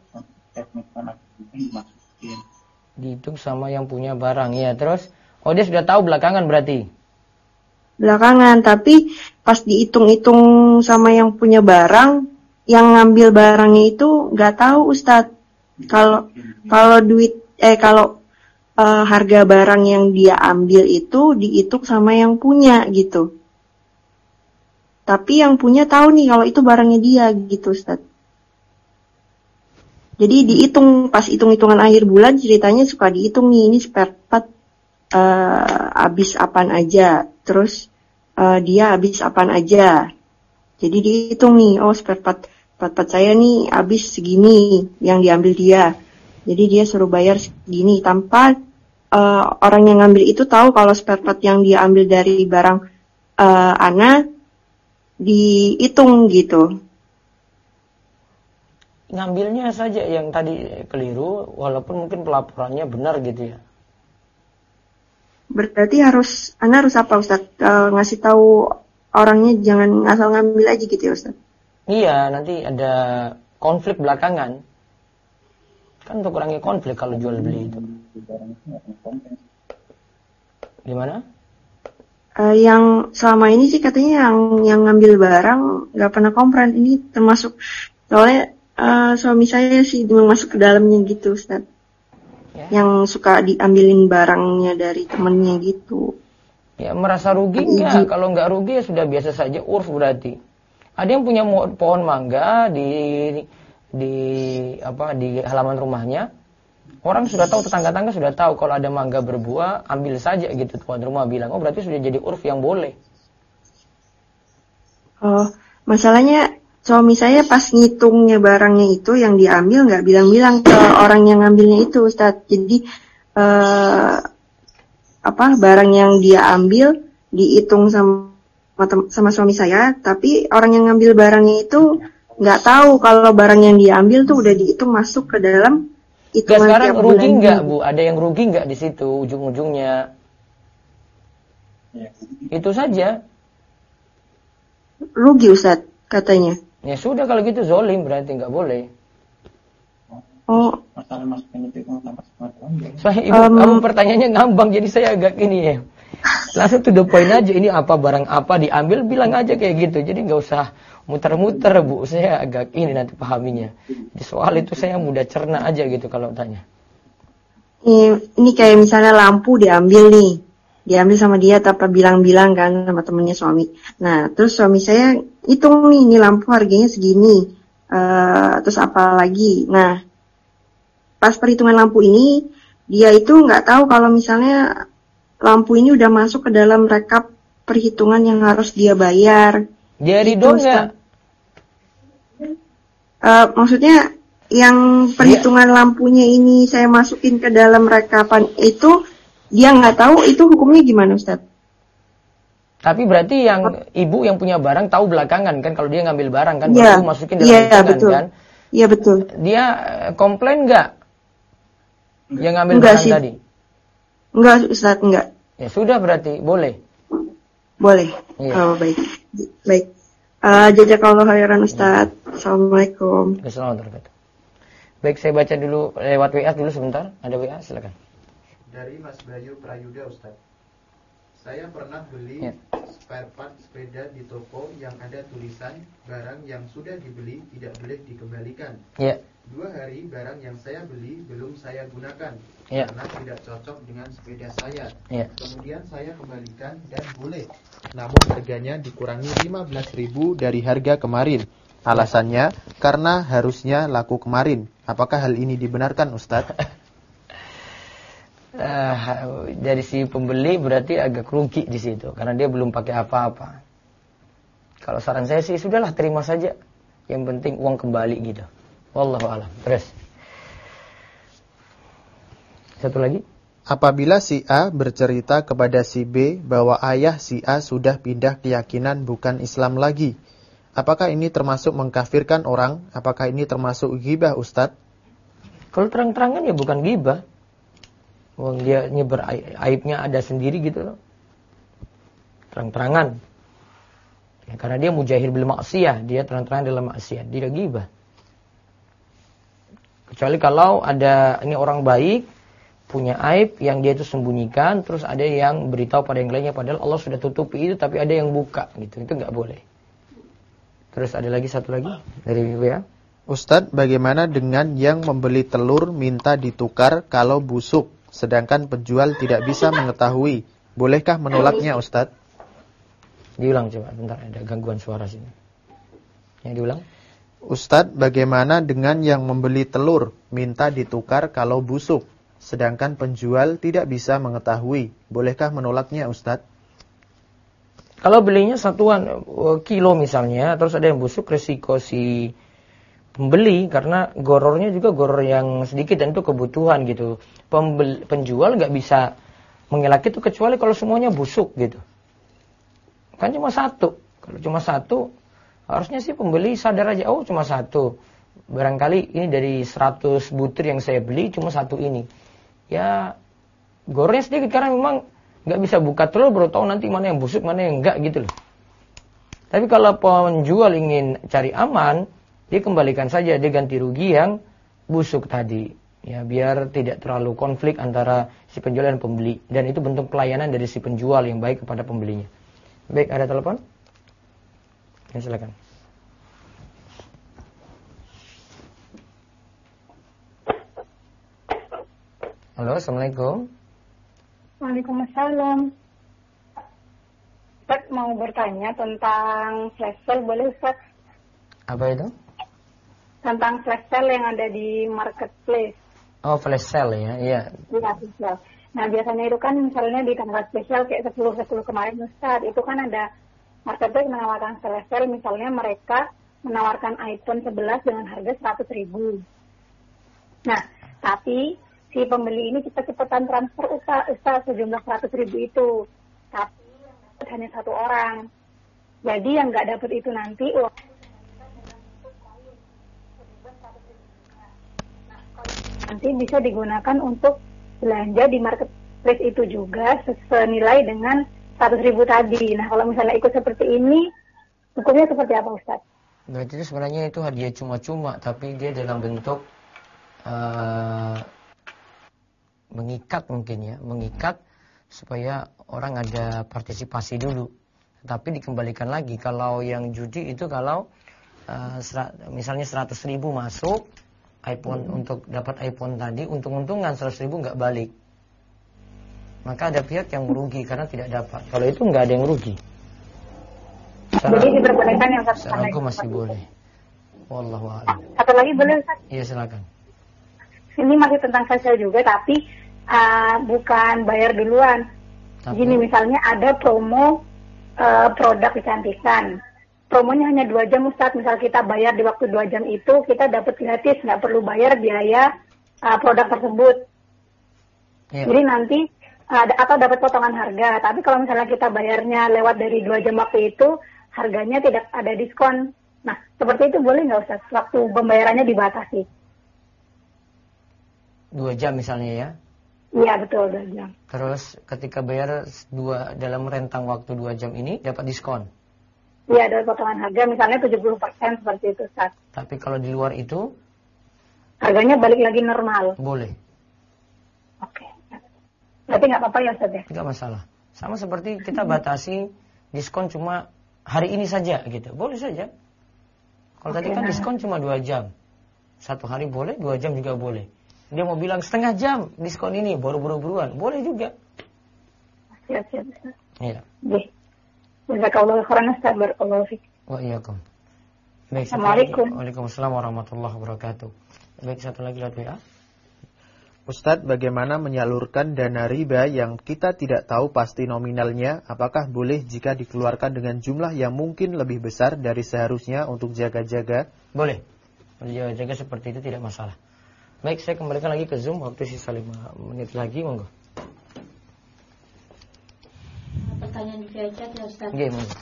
Dihitung sama yang punya barang ya. Terus dia sudah tahu belakangan berarti. Belakangan, tapi pas dihitung-hitung sama yang punya barang, yang ngambil barangnya itu nggak tahu Ustaz. Kalau harga barang yang dia ambil itu dihitung sama yang punya gitu. Tapi yang punya tahu nih kalau itu barangnya dia gitu Ustaz. Jadi dihitung pas hitung-hitungan akhir bulan ceritanya suka dihitung nih ini spare part habis apaan aja, terus dia habis apaan aja. Jadi dihitung nih, spare part saya nih habis segini yang diambil dia. Jadi dia suruh bayar segini tanpa orang yang ngambil itu tahu kalau spare part yang dia ambil dari barang Ana dihitung gitu. Ngambilnya saja yang tadi keliru, walaupun mungkin pelaporannya benar gitu ya. Berarti Ana harus apa Ustaz? Ngasih tahu orangnya jangan asal ngambil aja gitu ya Ustaz? Iya, nanti ada konflik belakangan. Kan untuk orangnya konflik kalau jual beli itu. Gimana? Yang selama ini sih katanya yang ngambil barang nggak pernah komplain. Ini termasuk soalnya suami saya sih masuk ke dalamnya gitu Ustaz. Ya. Yang suka diambilin barangnya dari temennya gitu. Ya merasa rugi enggak? Kalau enggak rugi ya sudah biasa saja, urf berarti. Ada yang punya pohon mangga di halaman rumahnya. Orang sudah tahu, tetangga-tetangga sudah tahu kalau ada mangga berbuah, ambil saja gitu. Tuan rumah bilang, berarti sudah jadi urf yang boleh. Masalahnya suami saya pas ngitungnya barangnya itu yang diambil nggak bilang-bilang ke orang yang ngambilnya itu Ustaz. Jadi barang yang dia ambil dihitung sama suami saya, tapi orang yang ngambil barangnya itu nggak tahu kalau barang yang dia ambil tuh udah dihitung masuk ke dalam hitungan. Sekarang rugi nggak Bu? Ada yang rugi nggak di situ ujung-ujungnya? Itu saja. Rugi Ustaz katanya. Ya sudah kalau gitu zolim berarti nggak boleh. Ibu pertanyaannya ngambang jadi saya agak ini ya. Langsung to the point aja, ini apa barang apa diambil bilang aja kayak gitu. Jadi nggak usah muter-muter Bu, saya agak ini nanti pahaminya. Di soal itu saya mudah cerna aja gitu kalau tanya. Ini kayak misalnya lampu diambil sama dia tanpa bilang-bilang kan sama temennya suami. Nah terus suami saya hitung nih, ini lampu harganya segini, terus apa lagi. Nah pas perhitungan lampu ini dia itu nggak tahu kalau misalnya lampu ini udah masuk ke dalam rekap perhitungan yang harus dia bayar. Dia ridho nggak? Maksudnya yang perhitungan lampunya ini saya masukin ke dalam rekapan itu, dia nggak tahu itu hukumnya gimana, Ustaz? Tapi berarti yang ibu yang punya barang tahu belakangan kan, kalau dia ngambil barang kan, baru masukin dalam hitungan kan? Iya betul. Dia komplain nggak? Yang ngambil Enggak barang sih. tadi? Enggak, Ustaz, enggak. Ya sudah, berarti boleh. Boleh. Iya. Oh, baik. Baik. Jazakallahu khairan, Ustaz. Assalamualaikum. Assalamualaikum. Baik, saya baca dulu lewat WA dulu sebentar. Ada WA, silakan. Dari Mas Bayu Prayuda, Ustaz. Saya pernah beli spare part sepeda di toko yang ada tulisan barang yang sudah dibeli tidak boleh dikembalikan. 2 hari barang yang saya beli belum saya gunakan karena tidak cocok dengan sepeda saya. Kemudian saya kembalikan dan boleh, namun harganya dikurangi 15.000 dari harga kemarin. Alasannya karena harusnya laku kemarin. Apakah hal ini dibenarkan, Ustadz? Dari si pembeli berarti agak rugi di situ karena dia belum pakai apa-apa. Kalau saran saya sih sudahlah, terima saja. Yang penting uang kembali gitu. Wallahu a'lam. Terus. Satu lagi. Apabila si A bercerita kepada si B bahwa ayah si A sudah pindah keyakinan bukan Islam lagi, apakah ini termasuk mengkafirkan orang? Apakah ini termasuk ghibah, Ustadz? Kalau terang-terangan ya bukan ghibah. Wong dia nyebar aibnya ada sendiri gitu loh. Terang-terangan. Ya, karena dia mujahir bil maksiyah, dia terang-terangan dalam maksiat, dia ghibah. Kecuali kalau ada ini orang baik punya aib yang dia itu sembunyikan, terus ada yang beritahu pada yang lainnya padahal Allah sudah tutupi itu, tapi ada yang buka gitu. Itu enggak boleh. Terus ada lagi satu lagi dari WA. Ustadz, bagaimana dengan yang membeli telur minta ditukar kalau busuk? Sedangkan penjual tidak bisa mengetahui. Bolehkah menolaknya, Ustadz? Diulang coba, bentar ada gangguan suara sini. Yang diulang. Ustadz, bagaimana dengan yang membeli telur minta ditukar kalau busuk? Sedangkan penjual tidak bisa mengetahui. Bolehkah menolaknya, Ustadz? Kalau belinya satuan kilo misalnya, terus ada yang busuk, resiko si pembeli karena gorornya juga goror yang sedikit dan itu kebutuhan gitu. Penjual nggak bisa mengelak itu kecuali kalau semuanya busuk gitu. Kan cuma satu. Kalau cuma satu, harusnya sih pembeli sadar aja, oh cuma satu. Barangkali ini dari 100 butir yang saya beli cuma satu ini. Ya gorornya sedikit karena memang nggak bisa buka telur baru tahu nanti mana yang busuk mana yang enggak gitu loh. Tapi kalau penjual ingin cari aman, dia kembalikan saja, dia ganti rugi yang busuk tadi. Ya, biar tidak terlalu konflik antara si penjual dan pembeli. Dan itu bentuk pelayanan dari si penjual yang baik kepada pembelinya. Baik, ada telepon? Ya, silakan. Halo, Assalamualaikum. Waalaikumsalam. Ustaz mau bertanya tentang flash sale, boleh Ustaz? Apa itu? Tentang flash sale yang ada di marketplace. Oh, flash sale ya, iya. Iya, flash sale. Nah, biasanya itu kan misalnya di tanggal spesial kayak 10 kemarin Ustaz, itu kan ada marketplace menawarkan flash sale, misalnya mereka menawarkan iPhone 11 dengan harga 100.000. Nah, tapi si pembeli ini cepat-cepatan transfer Ustaz sejumlah 100.000 itu. Tapi hanya satu orang. Jadi yang nggak dapat itu nanti uang nanti bisa digunakan untuk belanja di marketplace itu juga senilai dengan 100.000 tadi. Nah, kalau misalnya ikut seperti ini, hukumnya seperti apa, Ustaz? Berarti itu sebenarnya itu hadiah cuma-cuma, tapi dia dalam bentuk mengikat mungkin ya, mengikat supaya orang ada partisipasi dulu. Tapi dikembalikan lagi, kalau yang judi itu kalau misalnya 100.000 masuk, iPhone untuk dapat iPhone tadi untung-untungan 100.000 nggak balik, maka ada pihak yang merugi karena tidak dapat. Kalau itu nggak ada yang rugi. Jadi diperbolehkan yang satu lagi. Aku masih boleh. Wallahu a'lam. Satu lagi boleh Ustaz? Iya silakan. Ini masih tentang sosial juga tapi bukan bayar duluan. Gini misalnya ada promo produk kecantikan. Promonya hanya 2 jam Ustaz, misal kita bayar di waktu 2 jam itu kita dapat gratis, nggak perlu bayar biaya produk tersebut. Yeah. Jadi nanti atau dapat potongan harga, tapi kalau misalnya kita bayarnya lewat dari 2 jam waktu itu, harganya tidak ada diskon. Nah, seperti itu boleh nggak Ustaz? Waktu pembayarannya dibatasi. 2 jam misalnya ya? Iya betul, 2 jam. Terus ketika bayar dalam rentang waktu 2 jam ini dapat diskon? Iya, ada potongan harga misalnya 70% seperti itu Ustaz. Tapi kalau di luar itu? Harganya balik lagi normal. Boleh. Oke. Berarti nggak apa-apa ya Ustaz ya? Nggak masalah. Sama seperti kita batasi diskon cuma hari ini saja gitu. Boleh saja. Kalau tadi kan diskon cuma 2 jam. 1 hari boleh, 2 jam juga boleh. Dia mau bilang setengah jam diskon ini, buru-buruan. Boleh juga. Siap-siap. Iya. Oke. Jazakallahu khairan Ustaz, barakallahu fiik. Wa iyyakum. Baik, Assalamualaikum. Waalaikumsalam warahmatullahi wabarakatuh. Baik, satu lagi lewat WA. Ustadz, bagaimana menyalurkan dana riba yang kita tidak tahu pasti nominalnya? Apakah boleh jika dikeluarkan dengan jumlah yang mungkin lebih besar dari seharusnya untuk jaga-jaga? Boleh. Jaga-jaga seperti itu tidak masalah. Baik, saya kembalikan lagi ke Zoom. Waktu sisa 5 menit lagi, monggo. Pertanyaan di via chat ya Ustaz. Oke, monggo.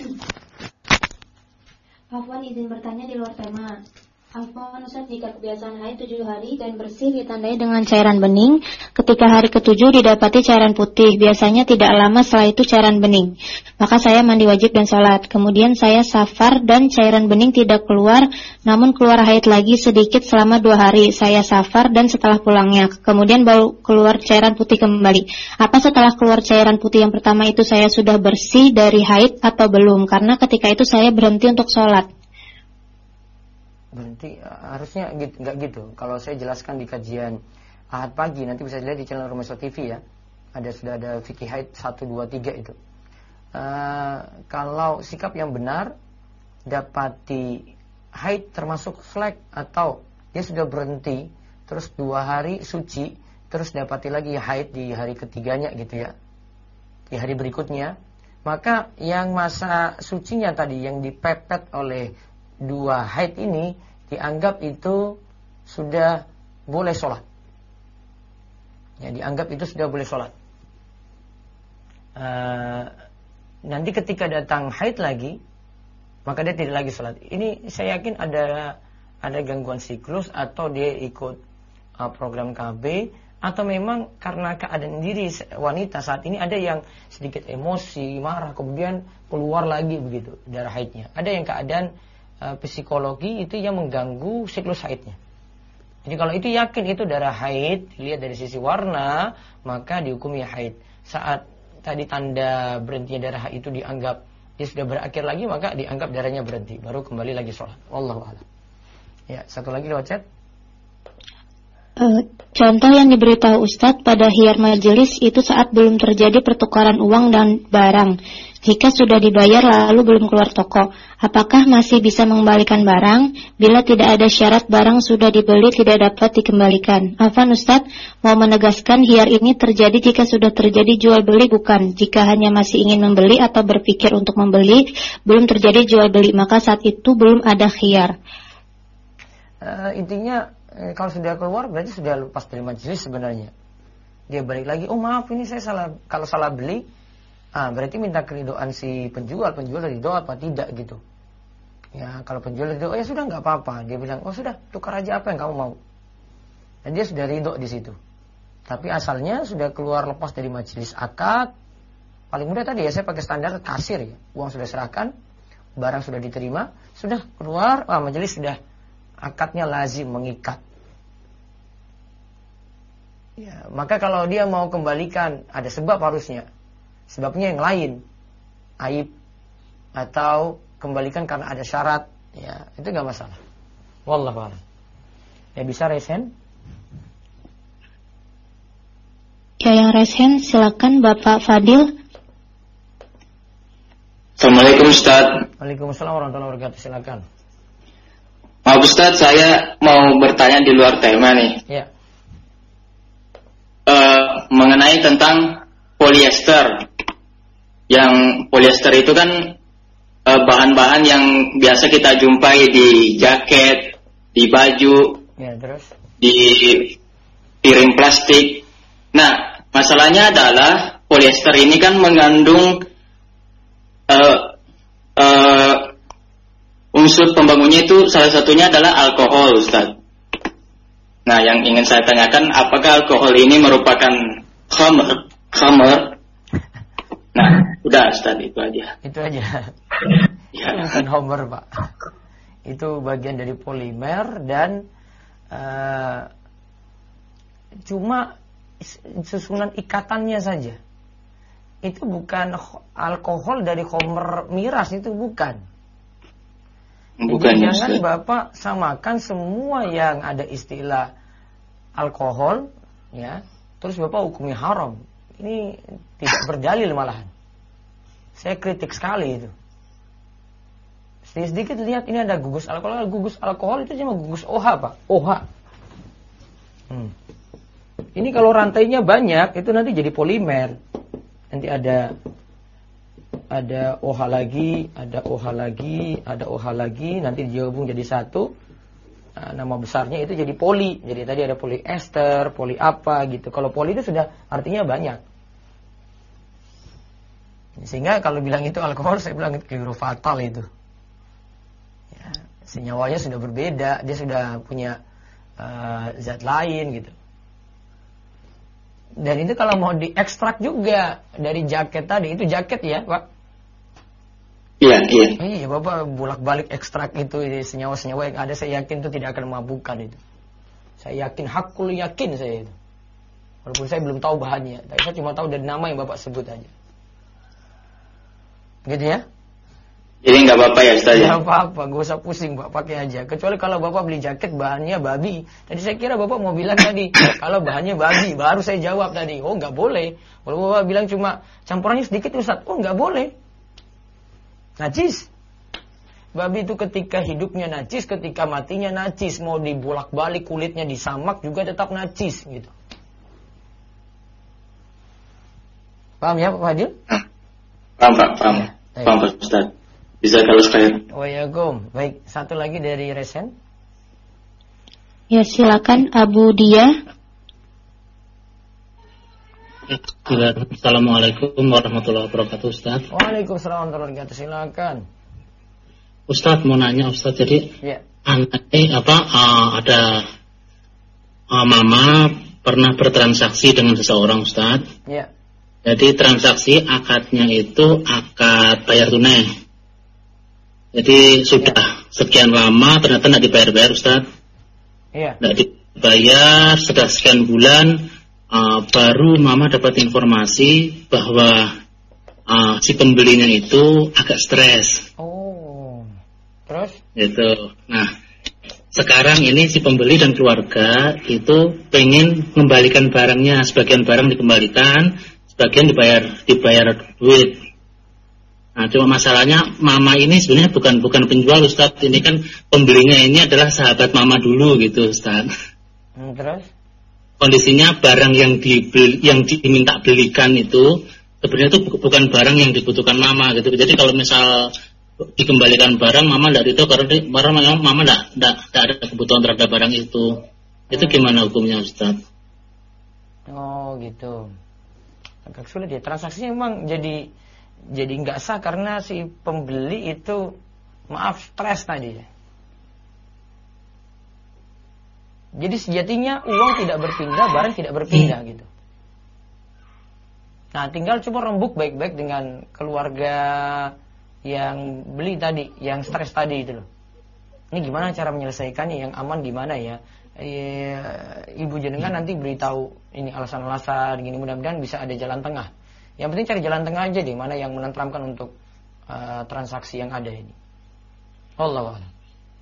Afwan, izin bertanya di luar tema. Afwan Ustaz, jika kebiasaan haid 7 hari dan bersih ditandai dengan cairan bening, ketika hari ke-7 didapati cairan putih, biasanya tidak lama setelah itu cairan bening. Maka saya mandi wajib dan sholat. Kemudian saya safar dan cairan bening tidak keluar, namun keluar haid lagi sedikit selama 2 hari. Saya safar dan setelah pulangnya, kemudian baru keluar cairan putih kembali. Apa setelah keluar cairan putih yang pertama itu saya sudah bersih dari haid atau belum? Karena ketika itu saya berhenti untuk sholat. Berhenti, harusnya nggak gitu. Kalau saya jelaskan di kajian Ahad pagi, nanti bisa dilihat di channel Rumaisa TV ya. Sudah ada fikih haid 1, 2, 3 itu. Kalau sikap yang benar, dapati haid termasuk flek atau dia sudah berhenti, terus 2 hari suci, terus dapati lagi haid di hari ketiganya gitu ya, di hari berikutnya, maka yang masa sucinya tadi yang dipepet oleh 2 haid ini dianggap itu sudah boleh sholat. Ya, dianggap itu sudah boleh sholat. Nanti ketika datang haid lagi, maka dia tidak lagi sholat. Ini saya yakin ada gangguan siklus, atau dia ikut program KB, atau memang karena keadaan diri wanita saat ini ada yang sedikit emosi, marah, kemudian keluar lagi begitu darah haidnya. Ada yang keadaan psikologi itu yang mengganggu siklus haidnya. Jadi kalau itu yakin itu darah haid, dilihat dari sisi warna, maka dihukumi haid. Saat tadi tanda berhentinya darah haid itu dianggap dia sudah berakhir lagi, maka dianggap darahnya berhenti, baru kembali lagi sholat. Wallahu a'lam. Ya, satu lagi lewat chat. Contoh yang diberitahu Ustadz pada hiyar majelis itu saat belum terjadi pertukaran uang dan barang. Jika sudah dibayar lalu belum keluar toko, apakah masih bisa mengembalikan barang? Bila tidak ada syarat barang sudah dibeli tidak dapat dikembalikan. Afwan Ustadz, mau menegaskan hiyar ini terjadi jika sudah terjadi jual beli bukan? Jika hanya masih ingin membeli atau berpikir untuk membeli, belum terjadi jual beli, maka saat itu belum ada hiyar. Intinya kalau sudah keluar berarti sudah lepas dari majelis sebenarnya. Dia balik lagi, oh maaf ini saya salah, kalau salah beli, berarti minta keridoan si penjual ridho apa tidak gitu. Ya kalau penjual ridho, ya sudah nggak apa-apa. Dia bilang, oh sudah tukar aja apa yang kamu mau. Dan dia sudah ridho di situ. Tapi asalnya sudah keluar lepas dari majelis akad. Paling mudah tadi ya saya pakai standar kasir ya. Uang sudah serahkan, barang sudah diterima, sudah keluar, majelis sudah akadnya lazim mengikat. Ya, maka kalau dia mau kembalikan ada sebab harusnya. Sebabnya yang lain, aib atau kembalikan karena ada syarat, ya itu nggak masalah. Wallahu a'lam. Ya bisa resen? Ya yang resen silakan Bapak Fadil. Assalamualaikum Ustaz. Waalaikumsalam warahmatullahi wabarakatuh. Silakan. Maaf Ustaz, saya mau bertanya di luar tema nih. Ya. Mengenai tentang polyester yang polyester itu kan bahan-bahan yang biasa kita jumpai di jaket, di baju, ya, terus? Di piring plastik. Nah, masalahnya adalah polyester ini kan mengandung unsur pembangunnya itu salah satunya adalah alkohol, Ustaz. Nah, yang ingin saya tanyakan, apakah alkohol ini merupakan khamr? Nah, udah Ustaz, itu aja. Itu aja. Ya. Bukan homer, Pak. Itu bagian dari polimer dan cuma susunan ikatannya saja. Itu bukan alkohol dari homer miras, itu bukan. Bukan. Jangan Bapak samakan semua yang ada istilah alkohol, ya, terus Bapak hukumnya haram. Ini tidak berdalil malahan. Saya kritik sekali itu. Sedikit lihat ini ada gugus alkohol. Gugus alkohol itu cuma gugus OH, Pak. OH. Ini kalau rantainya banyak, itu nanti jadi polimer. Nanti ada OH lagi, ada OH lagi, ada OH lagi, nanti digabung jadi satu. Nah, nama besarnya itu jadi poli. Jadi tadi ada poliester, poli apa gitu. Kalau poli itu sudah artinya banyak. Sehingga kalau bilang itu alkohol, saya bilang itu keliru fatal itu. Ya, senyawanya sudah berbeda, dia sudah punya zat lain gitu. Dan itu kalau mau diekstrak juga dari jaket tadi, itu jaket ya, Pak? Iya. Iya, Bapak bolak-balik ekstrak itu senyawa-senyawa yang ada, saya yakin itu tidak akan memabukkan itu. Saya yakin, hakul yakin saya itu. Walaupun saya belum tahu bahannya, tapi saya cuma tahu dari nama yang Bapak sebut aja. Gitu ya? Jadi nggak apa-apa ya Ustaz ya? Nggak apa-apa, gak usah pusing Pak, pakai aja. Kecuali kalau Bapak beli jaket bahannya babi. Tadi saya kira Bapak mau bilang tadi, kalau bahannya babi, baru saya jawab tadi. Oh nggak boleh. Kalau Bapak bilang cuma campurannya sedikit Ustaz, oh nggak boleh. Najis. Babi itu ketika hidupnya najis, ketika matinya najis. Mau dibolak-balik kulitnya disamak juga tetap najis gitu. Paham ya Pak Fadil? Paham Pak Ustaz. Bisa kalau sekalian. Waalaikumsalam. Baik, satu lagi dari Resen. Ya, silakan Abu Dia. Assalamualaikum warahmatullahi wabarakatuh, Ustaz. Waalaikumsalam warahmatullahi wabarakatuh. Silakan. Ustaz mau nanya Ustaz, jadi ada mama pernah bertransaksi dengan seseorang Ustaz. Ya. Jadi transaksi akadnya itu akad bayar tunai. Jadi sudah sekian lama ternyata tidak dibayar-bayar Ustaz. Iya. Tidak dibayar, sudah sekian bulan baru mama dapat informasi bahwa si pembelinya itu agak stres. Oh. Terus? Gitu. Nah, sekarang ini si pembeli dan keluarga itu pengen mengembalikan barangnya, sebagian barang dikembalikan, sebagian dibayar duit. Nah, cuma masalahnya mama ini sebenarnya bukan penjual Ustaz, ini kan pembelinya ini adalah sahabat mama dulu gitu Ustaz. Terus? Kondisinya barang yang diminta belikan itu sebenarnya itu bukan barang yang dibutuhkan mama gitu. Jadi kalau misal dikembalikan barang mama tidak itu karena mama tidak ada kebutuhan terhadap barang itu. Itu gimana hukumnya Ustaz? Oh gitu. Agak sulit ya, transaksinya memang jadi nggak sah karena si pembeli itu stres tadi. Jadi sejatinya uang tidak berpindah, barang tidak berpindah gitu. Nah, tinggal coba rembuk baik-baik dengan keluarga yang beli tadi, yang stres tadi itu loh. Ini gimana cara menyelesaikannya yang aman gimana ya? Ibu jenengan nanti beritahu ini alasan-alasan gini, mudah-mudahan bisa ada jalan tengah. Yang penting cari jalan tengah aja deh, mana yang menenteramkan untuk transaksi yang ada ini. Wallahu a'lam.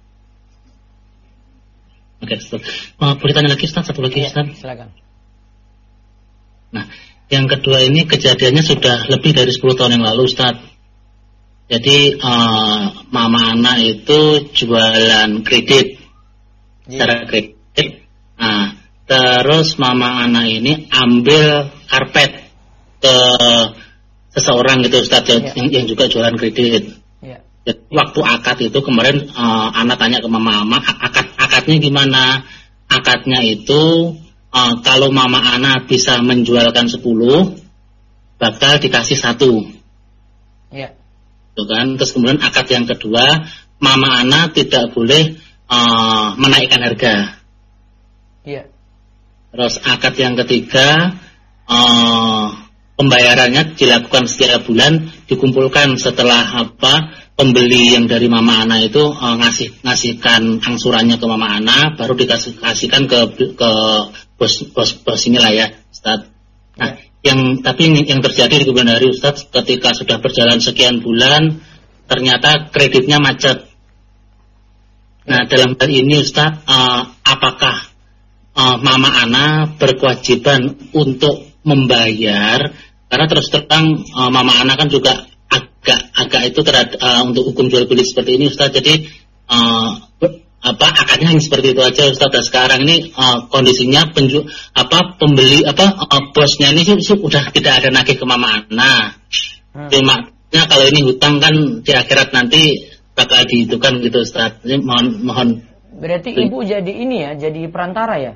Oke, Ustaz. Boleh tanya lagi Ustaz, satu lagi Ustaz? Silakan. Nah, yang kedua ini kejadiannya sudah lebih dari 10 tahun yang lalu Ustaz. Jadi mama anak itu jualan kredit, secara kredit. Nah, terus mama anak ini ambil karpet ke seseorang gitu Ustaz yang juga jualan kredit. Ya. Waktu akad itu kemarin Ana tanya ke Mama akadnya gimana? Akadnya itu kalau Mama Ana bisa menjualkan 10 bakal dikasih 1. Ya. Tuh kan. Terus kemudian akad yang kedua, Mama Ana tidak boleh menaikkan harga. Iya. Terus akad yang ketiga, pembayarannya dilakukan setiap bulan, dikumpulkan setelah pembeli yang dari Mama Ana itu ngasihkan angsurannya ke Mama Ana, baru dikasihkan ke bos inilah ya, Ustaz. Nah, yang terjadi di kemudian hari Ustaz, ketika sudah berjalan sekian bulan, ternyata kreditnya macet. Nah, dalam hal ini Ustaz, apakah Mama Ana berkewajiban untuk membayar? Karena terus terang Mama Ana kan juga agak itu untuk hukum jual beli seperti ini Ustaz. Jadi akadnya hanya seperti itu aja Ustaz. Dan sekarang ini kondisinya pembeli bosnya ini sudah tidak ada nagih ke Mama Ana. Cuma kalau ini hutang kan di akhirat nanti bakal dihitungkan gitu Ustaz. Jadi mohon. Berarti ibu jadi ini ya, jadi perantara ya?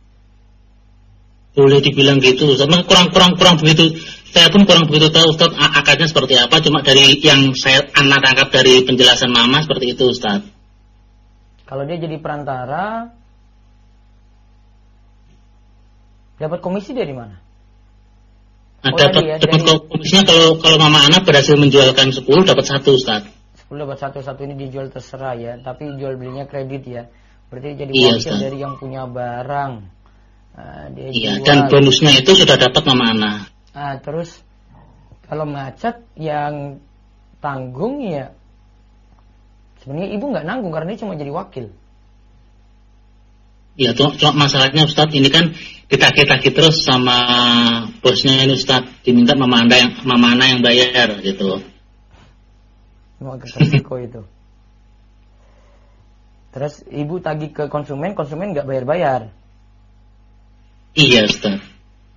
Boleh dibilang gitu Ustaz. Kurang begitu. Saya pun kurang begitu tahu Ustaz akadnya seperti apa. Cuma dari yang saya tangkap dari penjelasan Mama seperti itu Ustaz. Kalau dia jadi perantara, dapat komisi dari mana? Dapat komisinya kalau Mama Ana berhasil menjualkan 10 dapat 1 Ustaz. 10 dapat 1 ini dijual terserah ya, tapi jual belinya kredit ya. Berarti jadi wakil dari yang punya barang. Dia jual. Dan bonusnya itu sudah dapat Mama Ana. Terus kalau macet yang tanggung ya sebenarnya ibu nggak nanggung karena dia cuma jadi wakil. Iya, cuma masalahnya Ustadz ini kan ditagih-tagih terus sama bosnya ini Ustadz, diminta Mama Ana yang bayar gitu. Mau ke resiko itu. Terus ibu tagih ke konsumen nggak bayar-bayar. Iya Ustadz.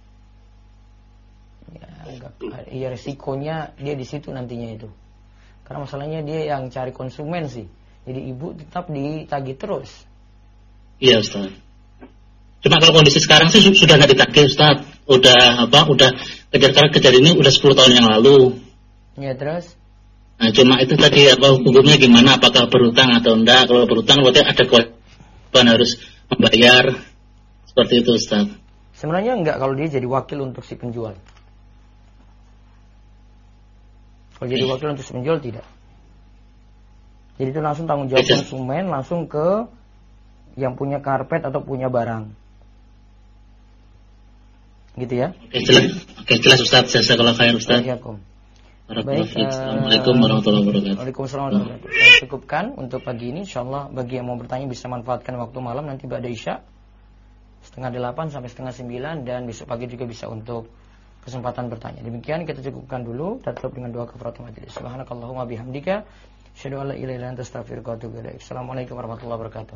Iya, resikonya dia di situ nantinya itu. Karena masalahnya dia yang cari konsumen sih. Jadi ibu tetap ditagih terus. Iya Ustaz. Cuma kalau kondisi sekarang sih sudah nggak ditagih Ustaz. Udah kejar ini udah 10 tahun yang lalu. Iya terus. Nah cuma itu tadi hukumnya gimana? Apakah berhutang atau enggak? Kalau berhutang berarti ada kewajiban harus membayar. Seperti itu Ustaz. Sebenarnya enggak kalau dia jadi wakil untuk si penjual. Kalau jadi wakil untuk si penjual tidak. Jadi itu langsung tanggung jawab konsumen, langsung ke yang punya karpet atau punya barang. Gitu ya? Oke, jelas Ustaz. Jazakallahu khair Ustaz. Baik, Assalamualaikum warahmatullahi wabarakatuh. Waalaikumsalam warahmatullahi wabarakatuh. Saya cukupkan untuk pagi ini. InsyaAllah bagi yang mau bertanya bisa manfaatkan waktu malam nanti ba'da Isya 7:30 sampai 8:30 dan besok pagi juga bisa untuk kesempatan bertanya. Demikian kita cukupkan dulu dan tutup dengan doa kafaratul majelis. Subhanakallahumma bihamdika asyhadu an la ilaha illa anta astaghfiruka wa atubu ilaik. Assalamualaikum warahmatullahi wabarakatuh.